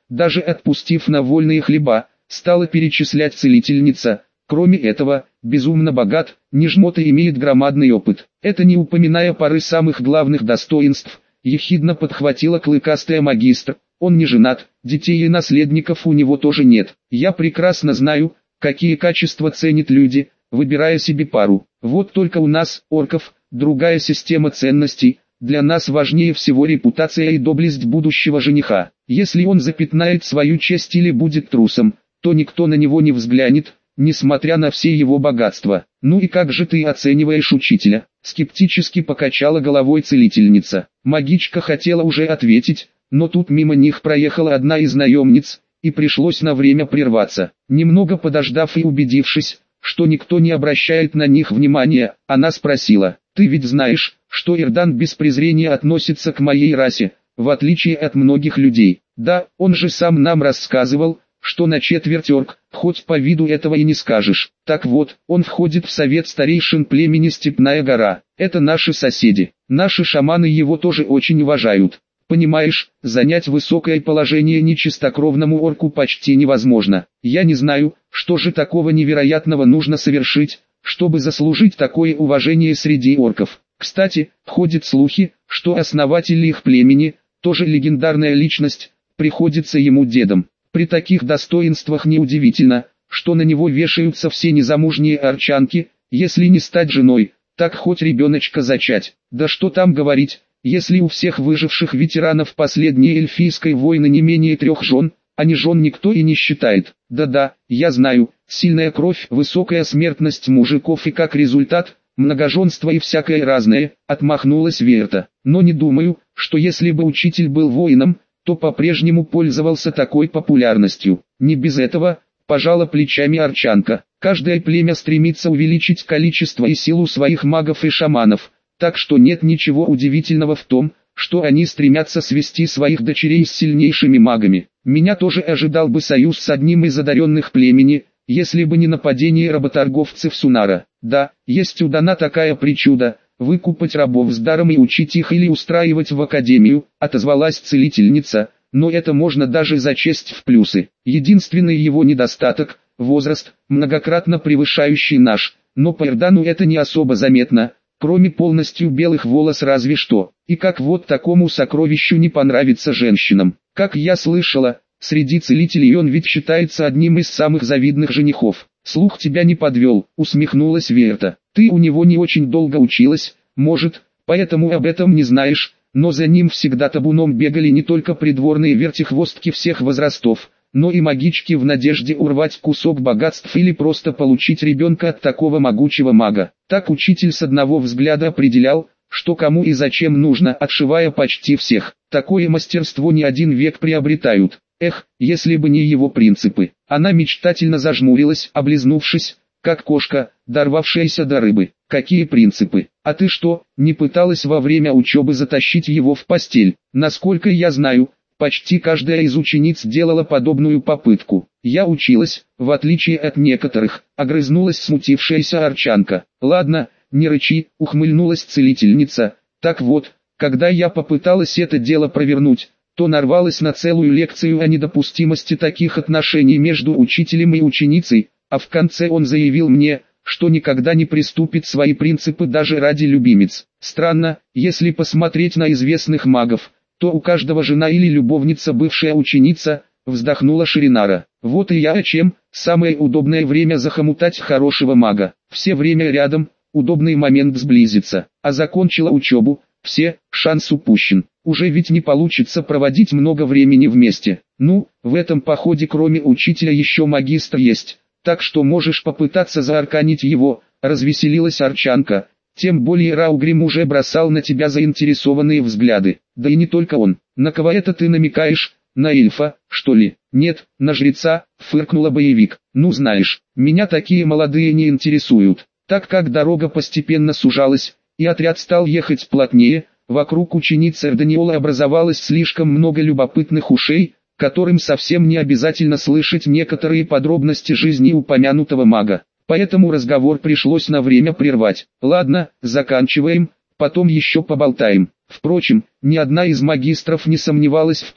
даже отпустив на вольные хлеба, стала перечислять целительница. Кроме этого, безумно богат, не жмота имеет громадный опыт. Это не упоминая пары самых главных достоинств, ехидно подхватила клыкастая магистр. Он не женат, детей и наследников у него тоже нет. Я прекрасно знаю, какие качества ценят люди, выбирая себе пару. Вот только у нас, орков, другая система ценностей. Для нас важнее всего репутация и доблесть будущего жениха. Если он запятнает свою честь или будет трусом, то никто на него не взглянет, несмотря на все его богатства. Ну и как же ты оцениваешь учителя? Скептически покачала головой целительница. Магичка хотела уже ответить, но тут мимо них проехала одна из наемниц, и пришлось на время прерваться. Немного подождав и убедившись, что никто не обращает на них внимания, она спросила: «Ты ведь знаешь, что Ирдан без презрения относится к моей расе, в отличие от многих людей?» «Да, он же сам нам рассказывал, что на четверть орк, хоть по виду этого и не скажешь. Так вот, он входит в совет старейшин племени Степная гора. Это наши соседи. Наши шаманы его тоже очень уважают. Понимаешь, занять высокое положение нечистокровному орку почти невозможно. Я не знаю, что же такого невероятного нужно совершить, чтобы заслужить такое уважение среди орков. Кстати, ходят слухи, что основатель их племени, тоже легендарная личность, приходится ему дедом. При таких достоинствах неудивительно, что на него вешаются все незамужние арчанки, если не стать женой, так хоть ребеночка зачать. Да что там говорить, если у всех выживших ветеранов последней эльфийской войны не менее трех жен, а не жен никто и не считает. Да-да, я знаю, сильная кровь, высокая смертность мужиков и как результат, многоженство и всякое разное, отмахнулась Верта. Но не думаю, что если бы учитель был воином, то по-прежнему пользовался такой популярностью. Не без этого, пожала плечами арчанка. Каждое племя стремится увеличить количество и силу своих магов и шаманов, так что нет ничего удивительного в том, что они стремятся свести своих дочерей с сильнейшими магами. Меня тоже ожидал бы союз с одним из одаренных племени, если бы не нападение работорговцев Сунара. Да, есть у Дана такая причуда, выкупать рабов с даром и учить их или устраивать в академию, отозвалась целительница, но это можно даже зачесть в плюсы. Единственный его недостаток – возраст, многократно превышающий наш, но по Ирдану это не особо заметно, кроме полностью белых волос разве что. И как вот такому сокровищу не понравится женщинам? Как я слышала, среди целителей он ведь считается одним из самых завидных женихов. Слух тебя не подвел, усмехнулась Верта. Ты у него не очень долго училась, может, поэтому об этом не знаешь, но за ним всегда табуном бегали не только придворные вертихвостки всех возрастов, но и магички в надежде урвать кусок богатств или просто получить ребенка от такого могучего мага. Так учитель с одного взгляда определял, что кому и зачем нужно, отшивая почти всех. Такое мастерство не один век приобретают. Эх, если бы не его принципы. Она мечтательно зажмурилась, облизнувшись, как кошка, дорвавшаяся до рыбы. Какие принципы? А ты что, не пыталась во время учебы затащить его в постель? Насколько я знаю, почти каждая из учениц делала подобную попытку. Я училась, в отличие от некоторых, огрызнулась смутившаяся арчанка. Ладно, не рычи, ухмыльнулась целительница. Так вот, когда я попыталась это дело провернуть, то нарвалась на целую лекцию о недопустимости таких отношений между учителем и ученицей, а в конце он заявил мне, что никогда не приступит свои принципы даже ради любимец. Странно, если посмотреть на известных магов, то у каждого жена или любовница бывшая ученица, вздохнула Ширинара. Вот и я о чем, самое удобное время захомутать хорошего мага. Все время рядом, удобный момент сблизиться. А закончила учебу, все, шанс упущен. Уже ведь не получится проводить много времени вместе. Ну, в этом походе кроме учителя еще магистр есть, так что можешь попытаться заарканить его, развеселилась арчанка. Тем более Раугрим уже бросал на тебя заинтересованные взгляды. Да и не только он. На кого это ты намекаешь? На эльфа, что ли? Нет, на жреца, фыркнула боевик. Ну знаешь, меня такие молодые не интересуют. Так как дорога постепенно сужалась, и отряд стал ехать плотнее, вокруг ученицы Эрданиола образовалось слишком много любопытных ушей, которым совсем не обязательно слышать некоторые подробности жизни упомянутого мага. Поэтому разговор пришлось на время прервать. Ладно, заканчиваем, потом еще поболтаем. Впрочем, ни одна из магистров не сомневалась в том,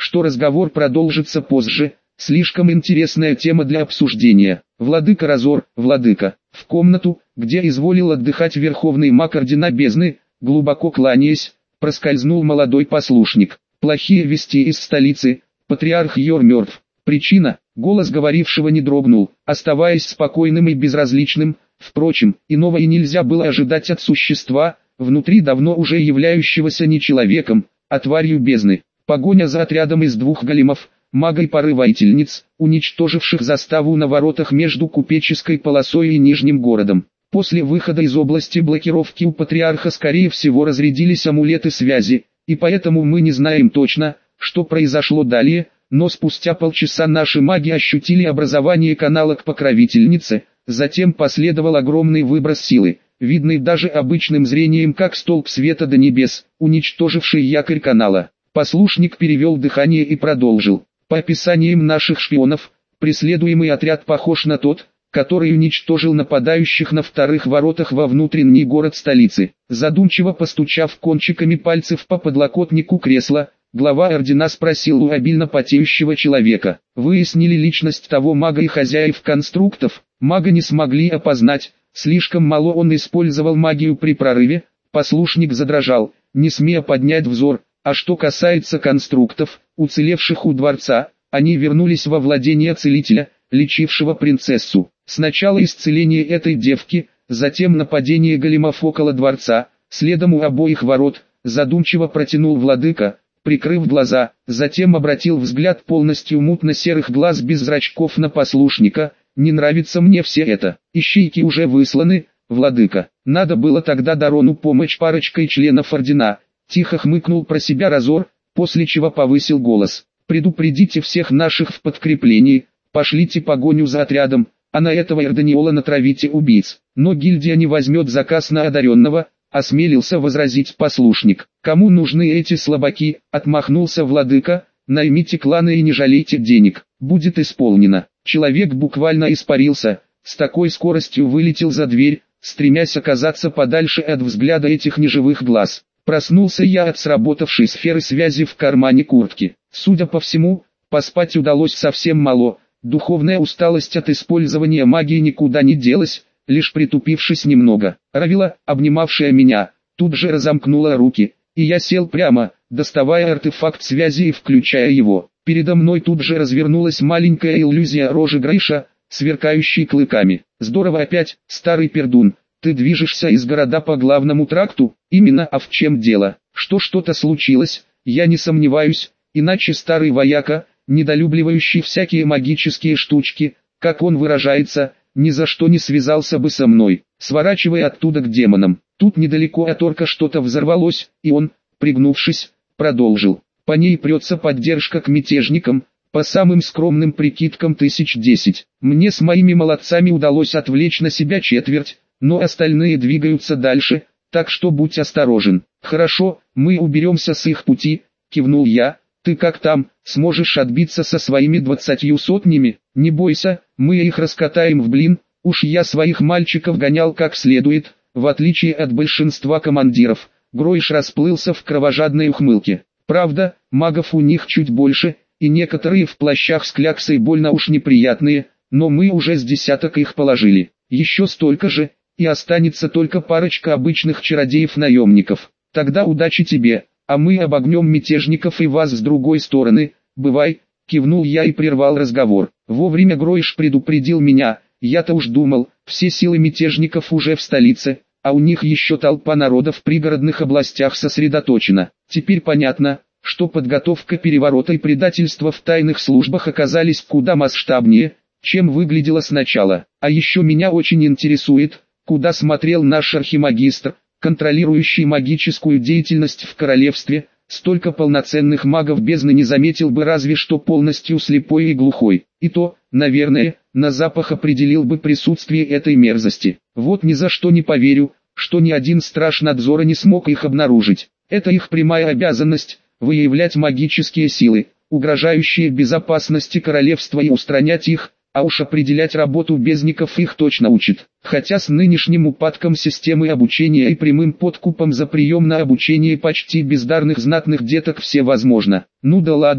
что разговор продолжится позже, слишком интересная тема для обсуждения. Владыка Разор, владыка, в комнату, где изволил отдыхать верховный маг Ордена Бездны, глубоко кланяясь, проскользнул молодой послушник. Плохие вести из столицы, патриарх Йор мертв. Причина, голос говорившего не дрогнул, оставаясь спокойным и безразличным. Впрочем, иного и нельзя было ожидать от существа, внутри давно уже являющегося не человеком, а тварью бездны. Погоня за отрядом из двух големов, мага и порывательниц, уничтоживших заставу на воротах между купеческой полосой и Нижним городом. После выхода из области блокировки у патриарха скорее всего разрядились амулеты связи, и поэтому мы не знаем точно, что произошло далее, но спустя полчаса наши маги ощутили образование канала к покровительнице, затем последовал огромный выброс силы, видный даже обычным зрением как столб света до небес, уничтоживший якорь канала. Послушник перевел дыхание и продолжил. По описаниям наших шпионов, преследуемый отряд похож на тот, который уничтожил нападающих на вторых воротах во внутренний город столицы. Задумчиво постучав кончиками пальцев по подлокотнику кресла, глава ордена спросил у обильно потеющего человека. Выяснили личность того мага и хозяев конструктов. Мага не смогли опознать, слишком мало он использовал магию при прорыве. Послушник задрожал, не смея поднять взор. А что касается конструктов, уцелевших у дворца, они вернулись во владение целителя, лечившего принцессу. Сначала исцеление этой девки, затем нападение големов около дворца, следом у обоих ворот, задумчиво протянул владыка, прикрыв глаза, затем обратил взгляд полностью мутно-серых глаз без зрачков на послушника. Не нравится мне все это. Ищейки уже высланы, владыка. Надо было тогда Дарону помочь парочкой членов ордена. Тихо хмыкнул про себя Разор, после чего повысил голос. Предупредите всех наших в подкреплении, пошлите погоню за отрядом, а на этого Эрданиола натравите убийц. Но гильдия не возьмет заказ на одаренного, осмелился возразить послушник. Кому нужны эти слабаки, отмахнулся владыка, наймите кланы и не жалейте денег, будет исполнено. Человек буквально испарился, с такой скоростью вылетел за дверь, стремясь оказаться подальше от взгляда этих неживых глаз. Проснулся я от сработавшей сферы связи в кармане куртки. Судя по всему, поспать удалось совсем мало, духовная усталость от использования магии никуда не делась, лишь притупившись немного. Равила, обнимавшая меня, тут же разомкнула руки, и я сел прямо, доставая артефакт связи и включая его. Передо мной тут же развернулась маленькая иллюзия рожи Грейша, сверкающей клыками. Здорово опять, старый пердун. Ты движешься из города по главному тракту? Именно, а в чем дело? Что что-то случилось? Я не сомневаюсь, иначе старый вояка, недолюбливающий всякие магические штучки, как он выражается, ни за что не связался бы со мной, сворачивая оттуда к демонам. Тут недалеко от орка что-то взорвалось, и он, пригнувшись, продолжил. По ней прется поддержка к мятежникам, по самым скромным прикидкам тысяч десять. Мне с моими молодцами удалось отвлечь на себя четверть, но остальные двигаются дальше, так что будь осторожен. Хорошо, мы уберемся с их пути, кивнул я. Ты как там, сможешь отбиться со своими двадцатью сотнями? Не бойся, мы их раскатаем в блин, уж я своих мальчиков гонял как следует, в отличие от большинства командиров. Гройш расплылся в кровожадной ухмылке. Правда, магов у них чуть больше, и некоторые в плащах с кляксой больно уж неприятные, но мы уже с десяток их положили. Еще столько же, и останется только парочка обычных чародеев-наемников. Тогда удачи тебе, а мы обогнем мятежников и вас с другой стороны. Бывай, кивнул я и прервал разговор. Вовремя Гройш предупредил меня, я-то уж думал, все силы мятежников уже в столице, а у них еще толпа народа в пригородных областях сосредоточена. Теперь понятно, что подготовка переворота и предательство в тайных службах оказались куда масштабнее, чем выглядело сначала. А еще меня очень интересует, куда смотрел наш архимагистр, контролирующий магическую деятельность в королевстве. Столько полноценных магов бездны не заметил бы, разве что полностью слепой и глухой. И то, наверное, на запах определил бы присутствие этой мерзости. Вот ни за что не поверю, что ни один страж надзора не смог их обнаружить. Это их прямая обязанность – выявлять магические силы, угрожающие безопасности королевства, и устранять их, а уж определять работу бездников их точно учат. Хотя с нынешним упадком системы обучения и прямым подкупом за прием на обучение почти бездарных знатных деток все возможно. Ну да ладно,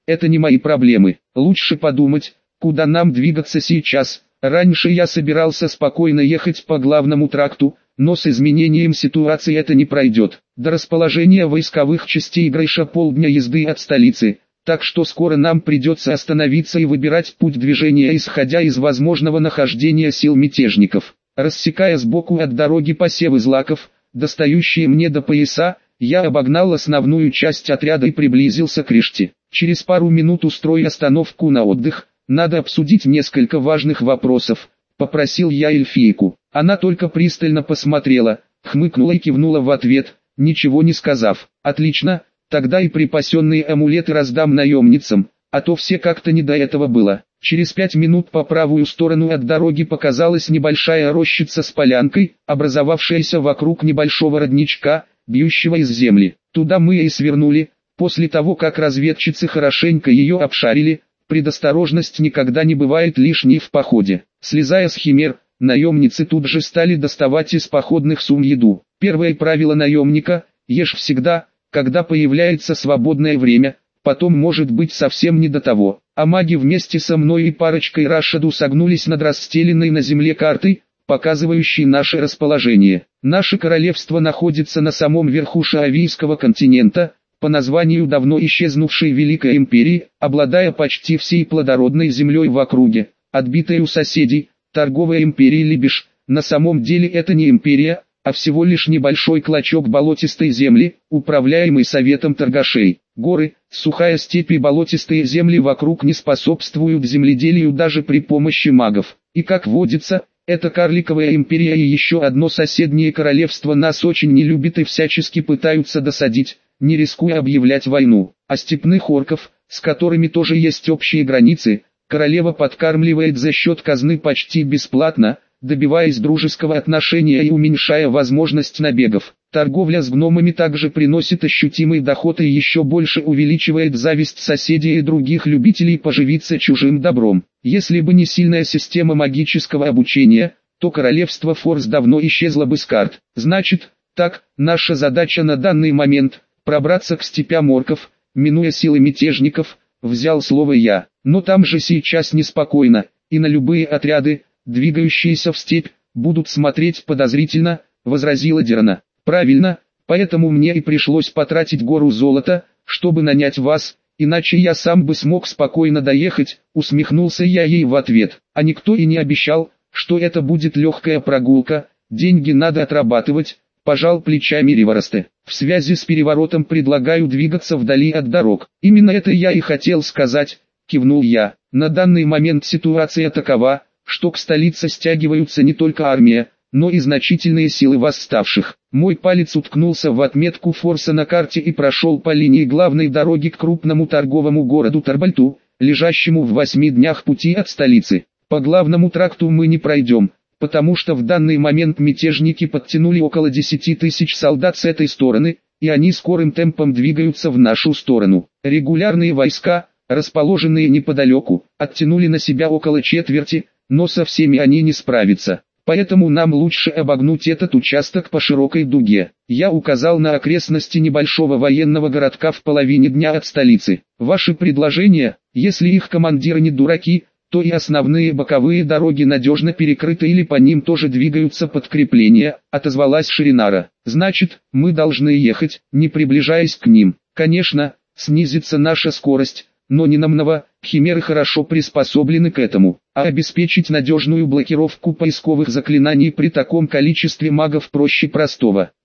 это не мои проблемы. Лучше подумать, куда нам двигаться сейчас. Раньше я собирался спокойно ехать по главному тракту, но с изменением ситуации это не пройдет. До расположения войсковых частей Грейша полдня езды от столицы, так что скоро нам придется остановиться и выбирать путь движения, исходя из возможного нахождения сил мятежников. Рассекая сбоку от дороги посевы злаков, достающие мне до пояса, я обогнал основную часть отряда и приблизился к Риште. Через пару минут устрою остановку на отдых, надо обсудить несколько важных вопросов, попросил я эльфийку. Она только пристально посмотрела, хмыкнула и кивнула в ответ, ничего не сказав. Отлично, тогда и припасенные амулеты раздам наемницам, а то все как-то не до этого было. Через пять минут по правую сторону от дороги показалась небольшая рощица с полянкой, образовавшаяся вокруг небольшого родничка, бьющего из земли. Туда мы и свернули, после того как разведчицы хорошенько ее обшарили. Предосторожность никогда не бывает лишней в походе. Слезая с химер, наемницы тут же стали доставать из походных сумм еду. Первое правило наемника – ешь всегда, когда появляется свободное время, потом может быть совсем не до того. А маги вместе со мной и парочкой Рашаду согнулись над расстеленной на земле картой, показывающей наше расположение. Наше королевство находится на самом верху Шаавийского континента, по названию давно исчезнувшей Великой Империи, обладая почти всей плодородной землей в округе, отбитой у соседей, торговая империя Либиш. На самом деле это не империя, а всего лишь небольшой клочок болотистой земли, управляемый советом торгашей. Горы, сухая степь и болотистые земли вокруг не способствуют земледелию даже при помощи магов. И как водится, эта карликовая империя и еще одно соседнее королевство нас очень не любит и всячески пытаются досадить, не рискуя объявлять войну. А степных орков, с которыми тоже есть общие границы, королева подкармливает за счет казны почти бесплатно, добиваясь дружеского отношения и уменьшая возможность набегов. Торговля с гномами также приносит ощутимый доход и еще больше увеличивает зависть соседей и других любителей поживиться чужим добром. Если бы не сильная система магического обучения, то королевство Форс давно исчезло бы с карт. Значит, так, наша задача на данный момент – пробраться к степям орков, минуя силы мятежников, взял слово я. Но там же сейчас неспокойно, и на любые отряды, двигающиеся в степь, будут смотреть подозрительно, возразила Дерна. Правильно, поэтому мне и пришлось потратить гору золота, чтобы нанять вас, иначе я сам бы смог спокойно доехать, усмехнулся я ей в ответ. А никто и не обещал, что это будет легкая прогулка, деньги надо отрабатывать, пожал плечами Риваросте. В связи с переворотом предлагаю двигаться вдали от дорог. Именно это я и хотел сказать, кивнул я. На данный момент ситуация такова, что к столице стягиваются не только армия, но и значительные силы восставших. Мой палец уткнулся в отметку Форса на карте и прошел по линии главной дороги к крупному торговому городу Тарбальту, лежащему в восьми днях пути от столицы. По главному тракту мы не пройдем, потому что в данный момент мятежники подтянули около десяти тысяч солдат с этой стороны, и они скорым темпом двигаются в нашу сторону. Регулярные войска, расположенные неподалеку, оттянули на себя около четверти, но со всеми они не справятся. Поэтому нам лучше обогнуть этот участок по широкой дуге. Я указал на окрестности небольшого военного городка в половине дня от столицы. Ваши предложения, если их командиры не дураки, то и основные боковые дороги надежно перекрыты или по ним тоже двигаются подкрепления, отозвалась Ширинара. Значит, мы должны ехать, не приближаясь к ним. Конечно, снизится наша скорость, но не намного, химеры хорошо приспособлены к этому, а обеспечить надежную блокировку поисковых заклинаний при таком количестве магов проще простого.